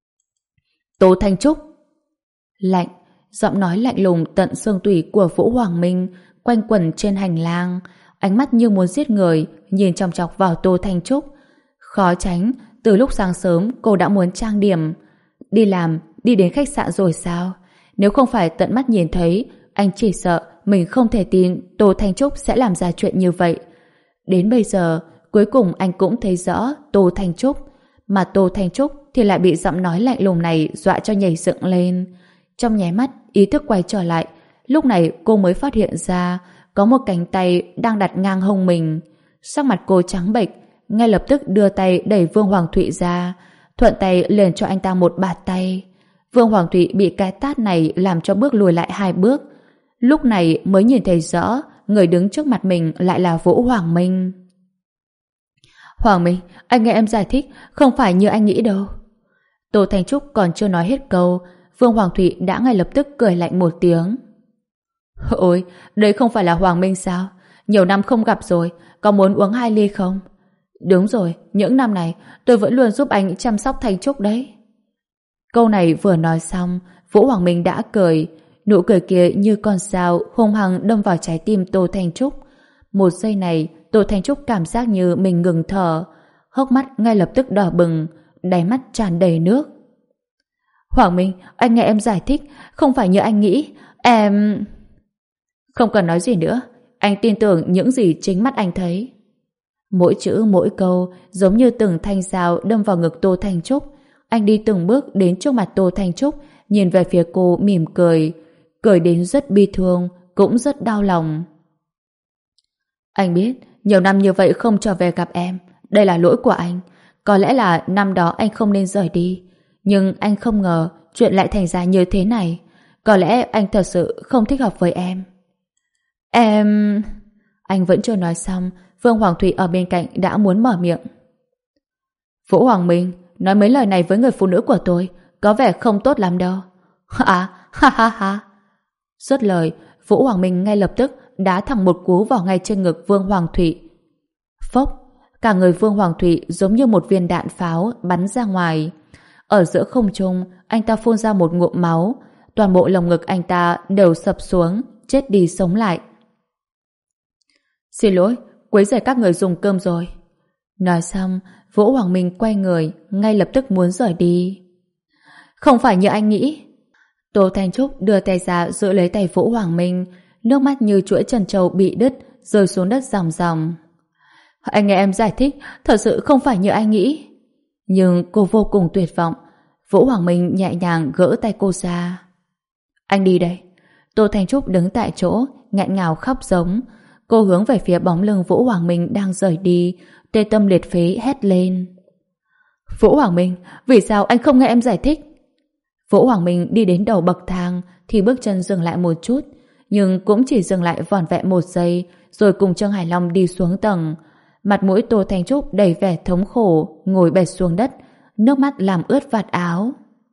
Tô Thanh Trúc! Lạnh, giọng nói lạnh lùng tận xương tủy của Vũ Hoàng Minh quanh quẩn trên hành lang, ánh mắt như muốn giết người nhìn chòng chọc vào Tô Thanh Trúc. Khó tránh, từ lúc sáng sớm cô đã muốn trang điểm. Đi làm, đi đến khách sạn rồi sao? Nếu không phải tận mắt nhìn thấy, anh chỉ sợ mình không thể tin Tô Thanh Trúc sẽ làm ra chuyện như vậy. Đến bây giờ, cuối cùng anh cũng thấy rõ Tô Thanh Trúc, mà Tô Thanh Trúc thì lại bị giọng nói lạnh lùng này dọa cho nhảy dựng lên. Trong nháy mắt, ý thức quay trở lại. Lúc này cô mới phát hiện ra có một cánh tay đang đặt ngang hông mình. Sắc mặt cô trắng bệch, ngay lập tức đưa tay đẩy Vương Hoàng Thụy ra, thuận tay liền cho anh ta một bạt tay. Vương Hoàng Thụy bị cái tát này làm cho bước lùi lại hai bước. Lúc này mới nhìn thấy rõ người đứng trước mặt mình lại là Vũ Hoàng Minh. Hoàng Minh, anh nghe em giải thích, không phải như anh nghĩ đâu. Tô Thanh Trúc còn chưa nói hết câu, Vương Hoàng Thụy đã ngay lập tức cười lạnh một tiếng. Ôi, đây không phải là Hoàng Minh sao? Nhiều năm không gặp rồi, có muốn uống hai ly không? Đúng rồi, những năm này tôi vẫn luôn giúp anh chăm sóc Thanh Trúc đấy. Câu này vừa nói xong, Vũ Hoàng Minh đã cười. Nụ cười kia như con dao hung hăng đâm vào trái tim Tô Thanh Trúc. Một giây này, Tô Thanh Trúc cảm giác như mình ngừng thở, hốc mắt ngay lập tức đỏ bừng, đáy mắt tràn đầy nước. Hoàng Minh, anh nghe em giải thích, không phải như anh nghĩ, em... Không cần nói gì nữa, anh tin tưởng những gì chính mắt anh thấy. Mỗi chữ mỗi câu giống như từng thanh dao đâm vào ngực Tô Thanh Trúc. Anh đi từng bước đến trước mặt Tô Thanh Trúc, nhìn về phía cô mỉm cười, cười đến rất bi thương, cũng rất đau lòng. Anh biết, nhiều năm như vậy không trở về gặp em, đây là lỗi của anh. Có lẽ là năm đó anh không nên rời đi, nhưng anh không ngờ chuyện lại thành ra như thế này. Có lẽ anh thật sự không thích hợp với em. Em... Anh vẫn chưa nói xong, Vương Hoàng Thụy ở bên cạnh đã muốn mở miệng. Vũ Hoàng Minh, nói mấy lời này với người phụ nữ của tôi có vẻ không tốt lắm đâu. À, ha ha ha. Dứt lời, Vũ Hoàng Minh ngay lập tức đá thẳng một cú vào ngay trên ngực Vương Hoàng Thụy. Phốc, cả người Vương Hoàng Thụy giống như một viên đạn pháo bắn ra ngoài. Ở giữa không trung, anh ta phun ra một ngụm máu, toàn bộ lồng ngực anh ta đều sập xuống, chết đi sống lại. Xin lỗi, quấy rầy các người dùng cơm rồi. Nói xong, Vũ Hoàng Minh quay người, ngay lập tức muốn rời đi. Không phải như anh nghĩ. Tô Thanh Trúc đưa tay ra giữ lấy tay Vũ Hoàng Minh, nước mắt như chuỗi trân châu bị đứt, rơi xuống đất ròng ròng. Anh nghe em giải thích, thật sự không phải như anh nghĩ. Nhưng cô vô cùng tuyệt vọng. Vũ Hoàng Minh nhẹ nhàng gỡ tay cô ra. Anh đi đây. Tô Thanh Trúc đứng tại chỗ, nghẹn ngào khóc giống. Cô hướng về phía bóng lưng Vũ Hoàng Minh đang rời đi, tê tâm liệt phế hét lên. Vũ Hoàng Minh, vì sao anh không nghe em giải thích? Vũ Hoàng Minh đi đến đầu bậc thang thì bước chân dừng lại một chút, nhưng cũng chỉ dừng lại vỏn vẹn một giây, rồi cùng Trương Hải Long đi xuống tầng. Mặt mũi Tô Thanh Trúc đầy vẻ thống khổ, ngồi bệt xuống đất, nước mắt làm ướt vạt áo.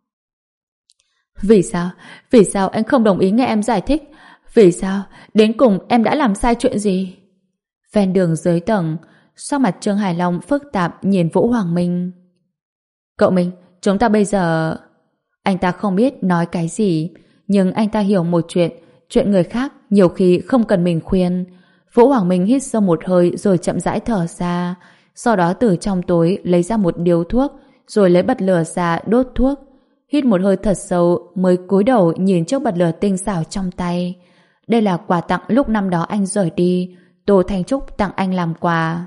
Vì sao? Vì sao anh không đồng ý nghe em giải thích? Vì sao? Đến cùng em đã làm sai chuyện gì? Ven đường dưới tầng, sau mặt Trương Hải Long phức tạp nhìn Vũ Hoàng Minh. Cậu Minh, chúng ta bây giờ... Anh ta không biết nói cái gì, nhưng anh ta hiểu một chuyện, chuyện người khác nhiều khi không cần mình khuyên. Vũ Hoàng Minh hít sâu một hơi rồi chậm rãi thở ra, sau đó từ trong túi lấy ra một điếu thuốc, rồi lấy bật lửa ra đốt thuốc. Hít một hơi thật sâu mới cúi đầu nhìn chiếc bật lửa tinh xảo trong tay. Đây là quà tặng lúc năm đó anh rời đi, Tô Thanh Trúc tặng anh làm quà.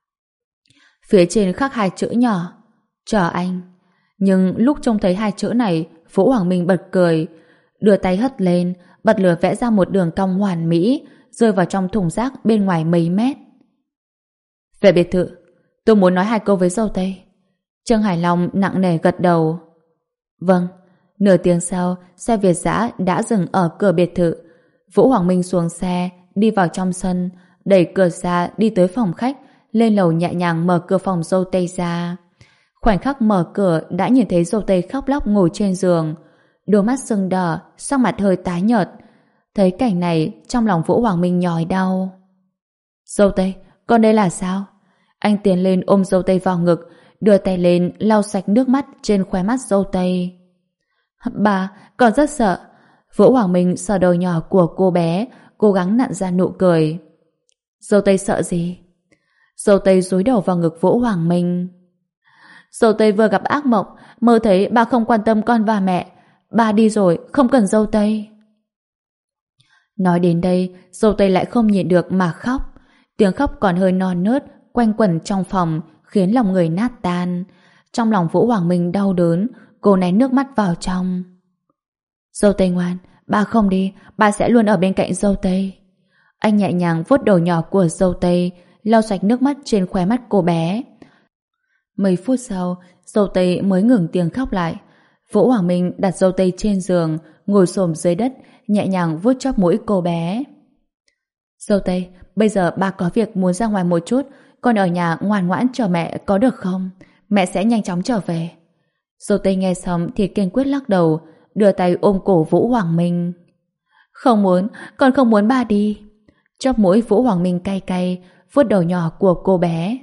Phía trên khắc hai chữ nhỏ, chờ anh. Nhưng lúc trông thấy hai chữ này, Vũ Hoàng Minh bật cười, đưa tay hất lên, bật lửa vẽ ra một đường cong hoàn mỹ, rơi vào trong thùng rác bên ngoài mấy mét. Về biệt thự, tôi muốn nói hai câu với dâu tây. Trương Hải Long nặng nề gật đầu. Vâng. Nửa tiếng sau, xe Việt dã đã dừng ở cửa biệt thự. Vũ Hoàng Minh xuống xe, đi vào trong sân, đẩy cửa ra đi tới phòng khách, lên lầu nhẹ nhàng mở cửa phòng dâu tây ra. Khoảnh khắc mở cửa đã nhìn thấy dâu tây khóc lóc ngồi trên giường, đôi mắt sưng đỏ, sắc mặt hơi tái nhợt. Thấy cảnh này, trong lòng Vũ Hoàng Minh nhói đau. Dâu tây, con đây là sao? Anh tiến lên ôm dâu tây vào ngực, đưa tay lên lau sạch nước mắt trên khóe mắt dâu tây. Bà, con rất sợ. Vũ Hoàng Minh sờ đầu nhỏ của cô bé, cố gắng nặn ra nụ cười. Dâu tây sợ gì? Dâu tây dúi đầu vào ngực Vũ Hoàng Minh. Dâu tây vừa gặp ác mộng, mơ thấy ba không quan tâm con và mẹ. Ba đi rồi, không cần dâu tây. Nói đến đây, dâu tây lại không nhịn được mà khóc. Tiếng khóc còn hơi non nớt, quanh quẩn trong phòng, khiến lòng người nát tan. Trong lòng Vũ Hoàng Minh đau đớn, cô nén nước mắt vào trong. Dâu tây ngoan, ba không đi, ba sẽ luôn ở bên cạnh dâu tây. Anh nhẹ nhàng vuốt đầu nhỏ của dâu tây, lau sạch nước mắt trên khóe mắt cô bé. Mấy phút sau, dâu tây mới ngừng tiếng khóc lại. Vũ Hoàng Minh đặt dâu tây trên giường, ngồi xổm dưới đất, nhẹ nhàng vuốt chóp mũi cô bé. Dâu tây, bây giờ ba có việc muốn ra ngoài một chút, con ở nhà ngoan ngoãn chờ mẹ có được không? Mẹ sẽ nhanh chóng trở về. Dâu tây nghe xong thì kiên quyết lắc đầu, đưa tay ôm cổ Vũ Hoàng Minh. Không muốn, con không muốn ba đi. Chóp mũi Vũ Hoàng Minh cay cay, vuốt đầu nhỏ của cô bé.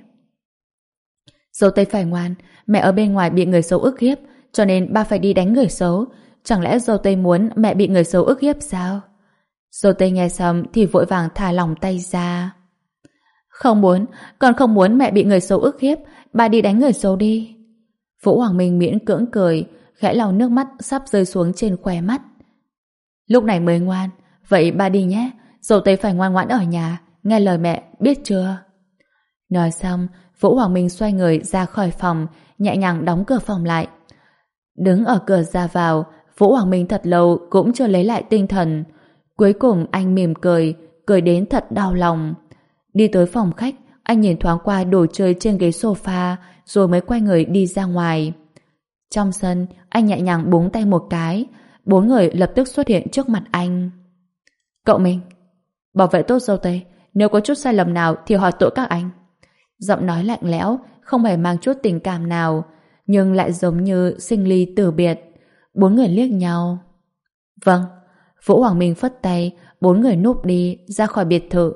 Dâu tây phải ngoan, mẹ ở bên ngoài bị người xấu ức hiếp, cho nên ba phải đi đánh người xấu. Chẳng lẽ dâu tây muốn mẹ bị người xấu ức hiếp sao? Dâu tây nghe xong thì vội vàng thả lỏng tay ra. Không muốn, con không muốn mẹ bị người xấu ức hiếp, ba đi đánh người xấu đi. Vũ Hoàng Minh miễn cưỡng cười, khẽ lau nước mắt sắp rơi xuống trên khóe mắt. Lúc này mới ngoan, vậy ba đi nhé, dâu tây phải ngoan ngoãn ở nhà, nghe lời mẹ, biết chưa? Nói xong, Vũ Hoàng Minh xoay người ra khỏi phòng, nhẹ nhàng đóng cửa phòng lại. Đứng ở cửa ra vào, Vũ Hoàng Minh thật lâu cũng chưa lấy lại tinh thần. Cuối cùng anh mỉm cười, cười đến thật đau lòng. Đi tới phòng khách, anh nhìn thoáng qua đồ chơi trên ghế sofa, rồi mới quay người đi ra ngoài. Trong sân, anh nhẹ nhàng búng tay một cái, bốn người lập tức xuất hiện trước mặt anh. Cậu Minh, bảo vệ tốt dâu tây, nếu có chút sai lầm nào thì hỏi tội các anh. Giọng nói lạnh lẽo, không hề mang chút tình cảm nào, nhưng lại giống như sinh ly tử biệt. Bốn người liếc nhau. Vâng. Vũ Hoàng Minh phất tay, bốn người núp đi ra khỏi biệt thự.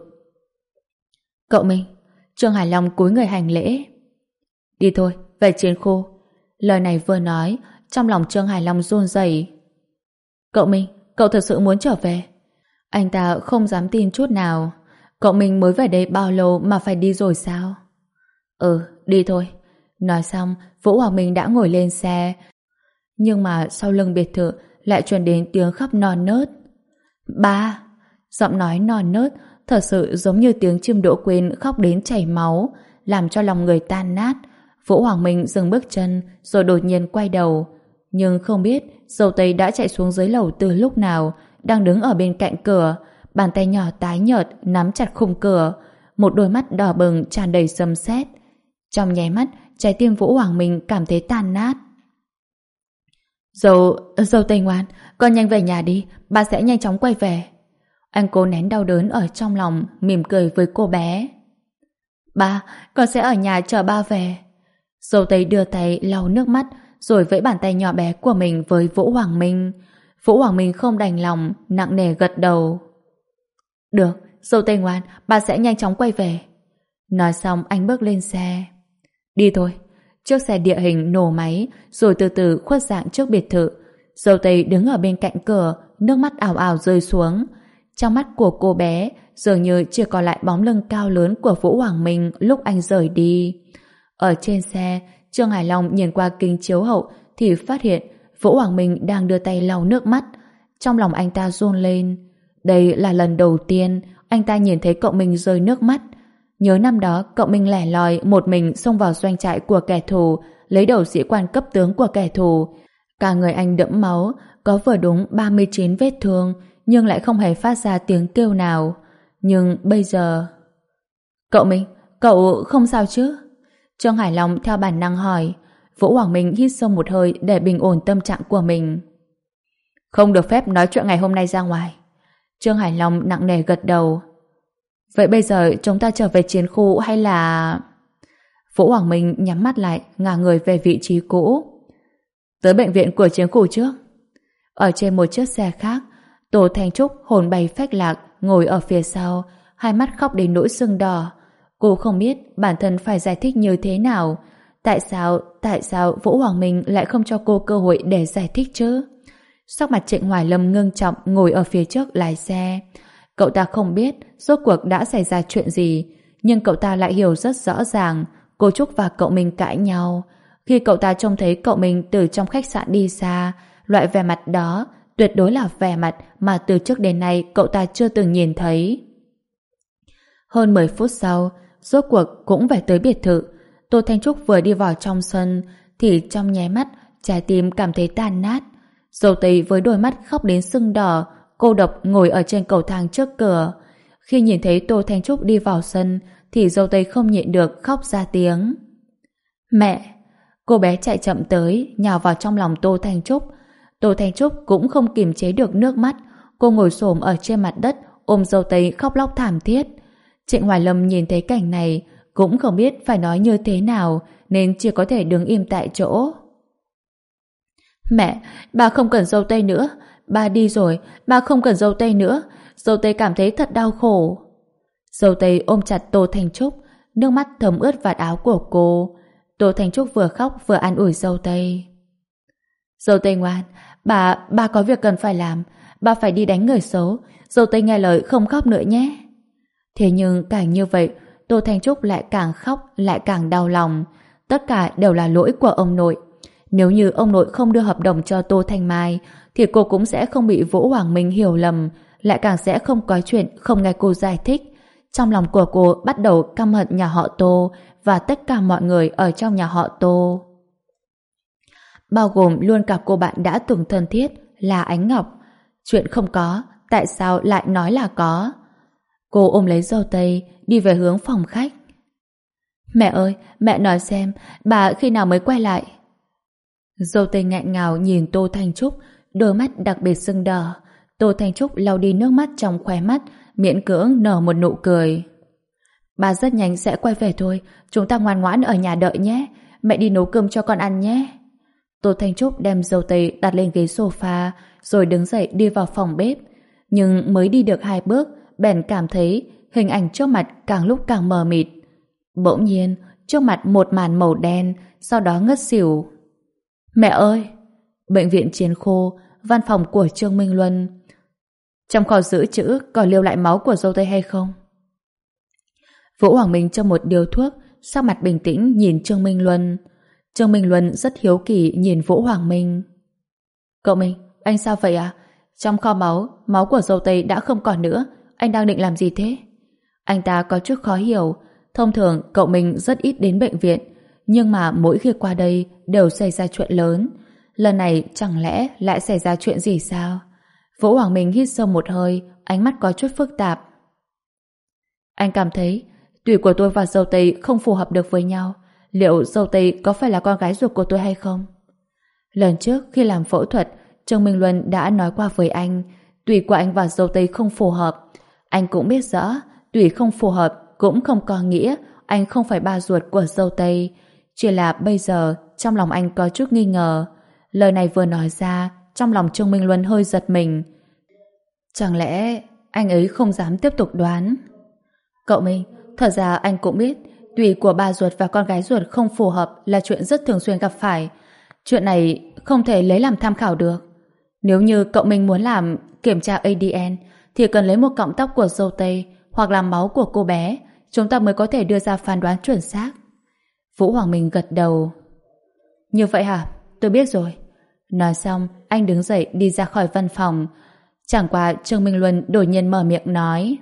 Cậu Minh, Trương Hải Long cúi người hành lễ. Đi thôi, về chiến khu. Lời này vừa nói, trong lòng Trương Hải Long run rẩy. Cậu Minh, cậu thật sự muốn trở về? Anh ta không dám tin chút nào. Cậu Minh mới về đây bao lâu mà phải đi rồi sao? Ừ, đi thôi. Nói xong, Vũ Hoàng Minh đã ngồi lên xe. Nhưng mà sau lưng biệt thự lại truyền đến tiếng khóc non nớt. Ba! Giọng nói non nớt thật sự giống như tiếng chim đỗ quyên khóc đến chảy máu, làm cho lòng người tan nát. Vũ Hoàng Minh dừng bước chân rồi đột nhiên quay đầu. Nhưng không biết dâu tây đã chạy xuống dưới lầu từ lúc nào, đang đứng ở bên cạnh cửa, bàn tay nhỏ tái nhợt nắm chặt khung cửa, một đôi mắt đỏ bừng tràn đầy sấm sét. Trong nháy mắt, trái tim Vũ Hoàng Minh cảm thấy tan nát. Dâu, dâu tây ngoan, con nhanh về nhà đi, ba sẽ nhanh chóng quay về. Anh cố nén đau đớn ở trong lòng, mỉm cười với cô bé. Ba, con sẽ ở nhà chờ ba về. Dâu tây đưa tay lau nước mắt, rồi vẫy bàn tay nhỏ bé của mình với Vũ Hoàng Minh. Vũ Hoàng Minh không đành lòng, nặng nề gật đầu. Được, dâu tây ngoan, ba sẽ nhanh chóng quay về. Nói xong anh bước lên xe. Đi thôi. Chiếc xe địa hình nổ máy, rồi từ từ khuất dạng trước biệt thự. Dâu tây đứng ở bên cạnh cửa, nước mắt ảo ảo rơi xuống. Trong mắt của cô bé dường như chỉ còn lại bóng lưng cao lớn của Vũ Hoàng Minh lúc anh rời đi. Ở trên xe, Trương Hải Long nhìn qua kính chiếu hậu thì phát hiện Vũ Hoàng Minh đang đưa tay lau nước mắt. Trong lòng anh ta run lên. Đây là lần đầu tiên anh ta nhìn thấy cậu mình rơi nước mắt. Nhớ năm đó cậu Minh lẻ loi một mình xông vào doanh trại của kẻ thù, lấy đầu sĩ quan cấp tướng của kẻ thù. Cả người anh đẫm máu, có vừa đúng ba mươi chín vết thương, nhưng lại không hề phát ra tiếng kêu nào. Nhưng bây giờ... Cậu Minh, cậu không sao chứ? Trương Hải Long theo bản năng hỏi. Vũ Hoàng Minh hít sâu một hơi để bình ổn tâm trạng của mình. Không được phép nói chuyện ngày hôm nay ra ngoài. Trương Hải Long nặng nề gật đầu. Vậy bây giờ chúng ta trở về chiến khu hay là... Vũ Hoàng Minh nhắm mắt lại, ngả người về vị trí cũ. Tới bệnh viện của chiến khu trước. Ở trên một chiếc xe khác, Tô Thanh Trúc hồn bay phách lạc ngồi ở phía sau, hai mắt khóc đến nỗi sưng đỏ. Cô không biết bản thân phải giải thích như thế nào. Tại sao, tại sao Vũ Hoàng Minh lại không cho cô cơ hội để giải thích chứ? Sắc mặt Trịnh Hoài Lâm ngưng trọng ngồi ở phía trước lái xe. Cậu ta không biết rốt cuộc đã xảy ra chuyện gì, nhưng cậu ta lại hiểu rất rõ ràng. Cô Trúc và cậu Minh cãi nhau. Khi cậu ta trông thấy cậu Minh từ trong khách sạn đi xa, loại vẻ mặt đó tuyệt đối là vẻ mặt mà từ trước đến nay cậu ta chưa từng nhìn thấy. Hơn mười phút sau, rốt cuộc cũng về tới biệt thự. Tô Thanh Trúc vừa đi vào trong sân thì trong nháy mắt trái tim cảm thấy tan nát. Dâu tây với đôi mắt khóc đến sưng đỏ, cô độc ngồi ở trên cầu thang trước cửa. Khi nhìn thấy Tô Thanh Trúc đi vào sân thì dâu tây không nhịn được khóc ra tiếng. Mẹ! Cô bé chạy chậm tới, nhào vào trong lòng Tô Thanh Trúc. Tô Thanh Trúc cũng không kiềm chế được nước mắt. Cô ngồi xổm ở trên mặt đất, ôm dâu tây khóc lóc thảm thiết. Trịnh Hoài Lâm nhìn thấy cảnh này cũng không biết phải nói như thế nào, nên chỉ có thể đứng im tại chỗ. Mẹ, bà không cần dâu tây nữa. ba đi rồi, ba không cần dâu tây nữa. Dâu tây cảm thấy thật đau khổ. Dâu tây ôm chặt Tô Thanh Trúc, nước mắt thấm ướt vạt áo của cô. Tô Thanh Trúc vừa khóc vừa an ủi dâu tây. Dâu tây ngoan, bà, bà có việc cần phải làm. Bà phải đi đánh người xấu. Dâu tây nghe lời không khóc nữa nhé. Thế nhưng càng như vậy, Tô Thanh Trúc lại càng khóc, lại càng đau lòng. Tất cả đều là lỗi của ông nội. Nếu như ông nội không đưa hợp đồng cho Tô Thanh Mai, thì cô cũng sẽ không bị Vũ Hoàng Minh hiểu lầm, lại càng sẽ không có chuyện không nghe cô giải thích. Trong lòng của cô bắt đầu căm hận nhà họ Tô và tất cả mọi người ở trong nhà họ Tô. Bao gồm luôn cả cô bạn đã từng thân thiết là Ánh Ngọc. Chuyện không có, tại sao lại nói là có? Cô ôm lấy dâu tây, đi về hướng phòng khách. Mẹ ơi, mẹ nói xem, bà khi nào mới quay lại? Dâu tây nghẹn ngào nhìn Tô Thanh Trúc, đôi mắt đặc biệt sưng đỏ. Tô Thanh Trúc lau đi nước mắt trong khóe mắt, miễn cưỡng nở một nụ cười. Bà rất nhanh sẽ quay về thôi, chúng ta ngoan ngoãn ở nhà đợi nhé. Mẹ đi nấu cơm cho con ăn nhé. Tô Thanh Trúc đem dâu tây đặt lên ghế sofa, rồi đứng dậy đi vào phòng bếp. Nhưng mới đi được hai bước, bèn cảm thấy hình ảnh trước mặt càng lúc càng mờ mịt. Bỗng nhiên, trước mặt một màn màu đen, sau đó ngất xỉu. Mẹ ơi! Bệnh viện Chiến Khô, văn phòng của Trương Minh Luân. Trong kho dự trữ còn lưu lại máu của dâu tây hay không? Vũ Hoàng Minh cho một điếu thuốc, sắc mặt bình tĩnh nhìn Trương Minh Luân. Trương Minh Luân rất hiếu kỳ nhìn Vũ Hoàng Minh. Cậu Minh, anh sao vậy à? Trong kho máu, máu của dâu tây đã không còn nữa. Anh đang định làm gì thế? Anh ta có chút khó hiểu. Thông thường cậu Minh rất ít đến bệnh viện, nhưng mà mỗi khi qua đây đều xảy ra chuyện lớn. Lần này chẳng lẽ lại xảy ra chuyện gì sao? Vũ Hoàng Minh hít sâu một hơi, ánh mắt có chút phức tạp. Anh cảm thấy tủy của tôi và dâu tây không phù hợp được với nhau. Liệu dâu tây có phải là con gái ruột của tôi hay không? Lần trước khi làm phẫu thuật, Trương Minh Luân đã nói qua với anh, tủy của anh và dâu tây không phù hợp. Anh cũng biết rõ, tủy không phù hợp cũng không có nghĩa anh không phải ba ruột của dâu tây. Chỉ là bây giờ trong lòng anh có chút nghi ngờ. Lời này vừa nói ra, trong lòng Trương Minh Luân hơi giật mình. Chẳng lẽ anh ấy không dám tiếp tục đoán? Cậu Minh, thật ra anh cũng biết tủy của ba ruột và con gái ruột không phù hợp là chuyện rất thường xuyên gặp phải. Chuyện này không thể lấy làm tham khảo được. Nếu như cậu Minh muốn làm kiểm tra a đê en thì cần lấy một cọng tóc của dâu tây hoặc là máu của cô bé, chúng ta mới có thể đưa ra phán đoán chuẩn xác. Vũ Hoàng Minh gật đầu. Như vậy hả? Tôi biết rồi. Nói xong, anh đứng dậy đi ra khỏi văn phòng. Chẳng qua Trương Minh Luân đột nhiên mở miệng nói.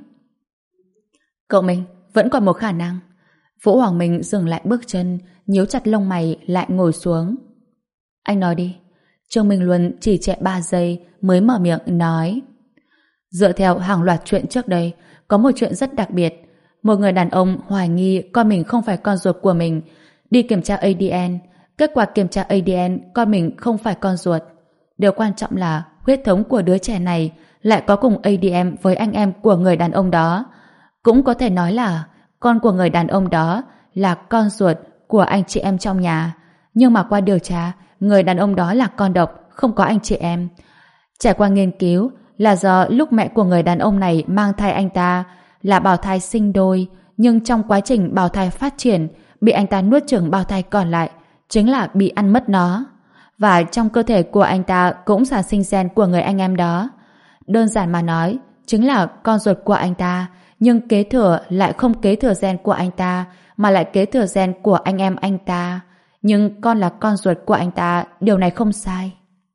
Cậu Minh, vẫn còn một khả năng. Vũ Hoàng Minh dừng lại bước chân, nhíu chặt lông mày lại ngồi xuống. Anh nói đi. Trương Minh Luân chỉ trệ ba giây mới mở miệng nói. Dựa theo hàng loạt chuyện trước đây, có một chuyện rất đặc biệt. Một người đàn ông hoài nghi con mình không phải con ruột của mình, đi kiểm tra a đê en. Kết quả kiểm tra a đê en con mình không phải con ruột. Điều quan trọng là huyết thống của đứa trẻ này lại có cùng a đê en với anh em của người đàn ông đó. Cũng có thể nói là con của người đàn ông đó là con ruột của anh chị em trong nhà. Nhưng mà qua điều tra, người đàn ông đó là con độc, không có anh chị em. Trải qua nghiên cứu là do lúc mẹ của người đàn ông này mang thai anh ta là bào thai sinh đôi, nhưng trong quá trình bào thai phát triển bị anh ta nuốt chửng bào thai còn lại, chính là bị ăn mất nó. Và trong cơ thể của anh ta cũng sản sinh gen của người anh em đó. Đơn giản mà nói, chính là con ruột của anh ta, nhưng kế thừa lại không kế thừa gen của anh ta, mà lại kế thừa gen của anh em anh ta. Nhưng con là con ruột của anh ta, điều này không sai.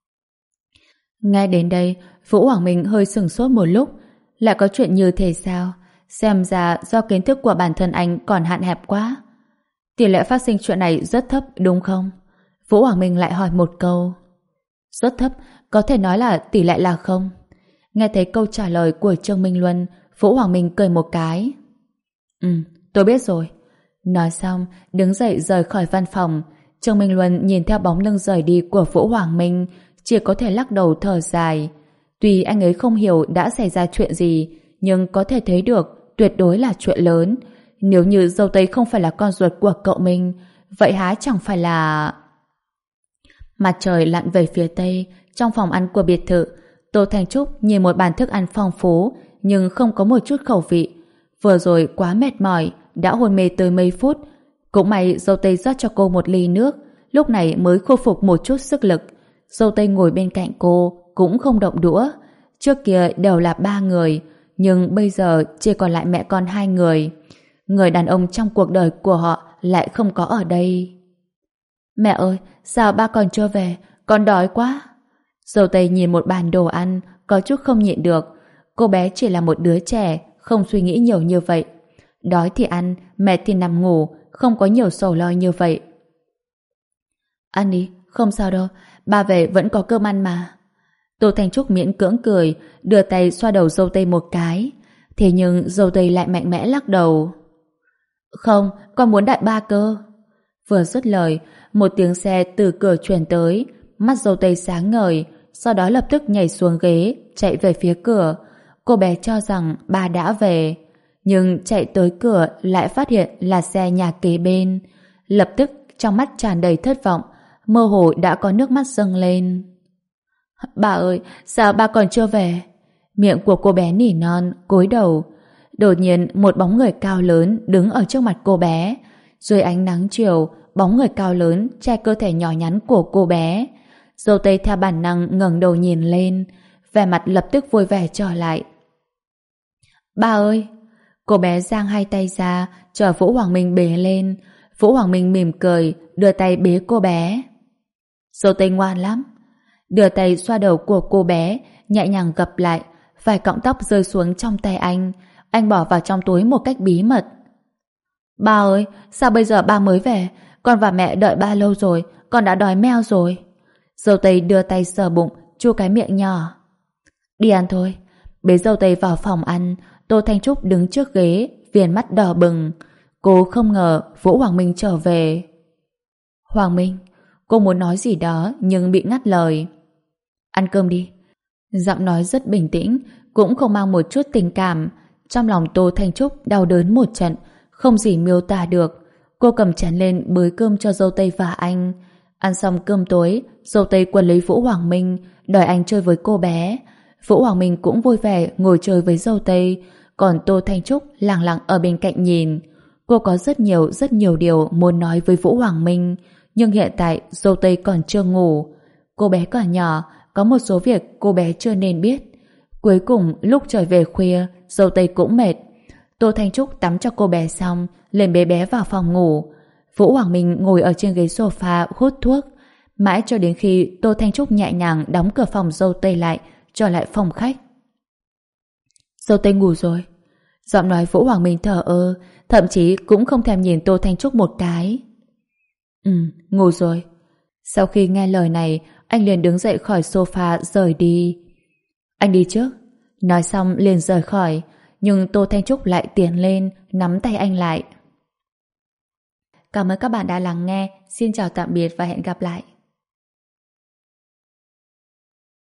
Ngay đến đây, Vũ Hoàng Minh hơi sửng sốt một lúc. Lại có chuyện như thế sao? Xem ra do kiến thức của bản thân anh còn hạn hẹp quá. Tỷ lệ phát sinh chuyện này rất thấp đúng không? Vũ Hoàng Minh lại hỏi một câu. Rất thấp, có thể nói là tỷ lệ là không. Nghe thấy câu trả lời của Trương Minh Luân, Vũ Hoàng Minh cười một cái. Ừ, tôi biết rồi. Nói xong, đứng dậy rời khỏi văn phòng. Trương Minh Luân nhìn theo bóng lưng rời đi của Vũ Hoàng Minh, chỉ có thể lắc đầu thở dài. Tuy anh ấy không hiểu đã xảy ra chuyện gì, nhưng có thể thấy được tuyệt đối là chuyện lớn. Nếu như dâu tây không phải là con ruột của cậu Minh, vậy há chẳng phải là... Mặt trời lặn về phía tây, trong phòng ăn của biệt thự, Tô Thanh Trúc nhìn một bàn thức ăn phong phú nhưng không có một chút khẩu vị. Vừa rồi quá mệt mỏi, đã hôn mê tới mấy phút. Cũng may dâu tây rót cho cô một ly nước, lúc này mới khôi phục một chút sức lực. Dâu tây ngồi bên cạnh cô cũng không động đũa. Trước kia đều là ba người, nhưng bây giờ chỉ còn lại mẹ con hai người. Người đàn ông trong cuộc đời của họ lại không có ở đây. Mẹ ơi, sao ba còn chưa về? Con đói quá. Dâu tây nhìn một bàn đồ ăn, có chút không nhịn được. Cô bé chỉ là một đứa trẻ, không suy nghĩ nhiều như vậy. Đói thì ăn, mệt thì nằm ngủ, không có nhiều sầu lo như vậy. Ăn đi, không sao đâu, ba về vẫn có cơm ăn mà. Tô Thanh Trúc miễn cưỡng cười, đưa tay xoa đầu dâu tây một cái. Thế nhưng dâu tây lại mạnh mẽ lắc đầu. Không, con muốn đại ba cơ. Vừa dứt lời, một tiếng xe từ cửa truyền tới, mắt dâu tây sáng ngời, sau đó lập tức nhảy xuống ghế, chạy về phía cửa. Cô bé cho rằng ba đã về, nhưng chạy tới cửa lại phát hiện là xe nhà kế bên. Lập tức trong mắt tràn đầy thất vọng, mơ hồ đã có nước mắt dâng lên. Bà ơi, sao ba còn chưa về? Miệng của cô bé nỉ non, cúi đầu. Đột nhiên một bóng người cao lớn đứng ở trước mặt cô bé. Dưới ánh nắng chiều, bóng người cao lớn che cơ thể nhỏ nhắn của cô bé. Dâu tây theo bản năng ngẩng đầu nhìn lên, vẻ mặt lập tức vui vẻ trở lại. Ba ơi! Cô bé giang hai tay ra, chờ Vũ Hoàng Minh bế lên. Vũ Hoàng Minh mỉm cười, đưa tay bế cô bé. Dâu tây ngoan lắm. Đưa tay xoa đầu của cô bé, nhẹ nhàng gập lại, vài cọng tóc rơi xuống trong tay anh. Anh bỏ vào trong túi một cách bí mật. Ba ơi, sao bây giờ ba mới về? Con và mẹ đợi ba lâu rồi, con đã đói meo rồi. Dâu tây đưa tay sờ bụng, chu cái miệng nhỏ. Đi ăn thôi. Bế dâu tây vào phòng ăn. Tô Thanh Trúc đứng trước ghế, viền mắt đỏ bừng. Cô không ngờ Vũ Hoàng Minh trở về. Hoàng Minh, cô muốn nói gì đó nhưng bị ngắt lời. Ăn cơm đi. Giọng nói rất bình tĩnh, cũng không mang một chút tình cảm. Trong lòng Tô Thanh Trúc đau đớn một trận, không gì miêu tả được. Cô cầm chén lên bới cơm cho dâu tây và anh. Ăn xong cơm tối, dâu tây quần lấy Vũ Hoàng Minh, đòi anh chơi với cô bé. Vũ Hoàng Minh cũng vui vẻ ngồi chơi với dâu tây, còn Tô Thanh Trúc lặng lặng ở bên cạnh nhìn. Cô có rất nhiều rất nhiều điều muốn nói với Vũ Hoàng Minh, nhưng hiện tại dâu tây còn chưa ngủ. Cô bé còn nhỏ, có một số việc cô bé chưa nên biết. Cuối cùng lúc trời về khuya, dâu tây cũng mệt. Tô Thanh Trúc tắm cho cô bé xong, lên bế bé vào phòng ngủ. Vũ Hoàng Minh ngồi ở trên ghế sofa hút thuốc, mãi cho đến khi Tô Thanh Trúc nhẹ nhàng đóng cửa phòng dâu tây lại, trở lại phòng khách. Dâu tây ngủ rồi. Giọng nói Vũ Hoàng Minh thở ơ, thậm chí cũng không thèm nhìn Tô Thanh Trúc một cái. Ừ, ngủ rồi. Sau khi nghe lời này, anh liền đứng dậy khỏi sofa rời đi. Anh đi trước. Nói xong liền rời khỏi, nhưng Tô Thanh Trúc lại tiến lên, nắm tay anh lại. Cảm ơn các bạn đã lắng nghe. Xin chào tạm biệt và hẹn gặp lại.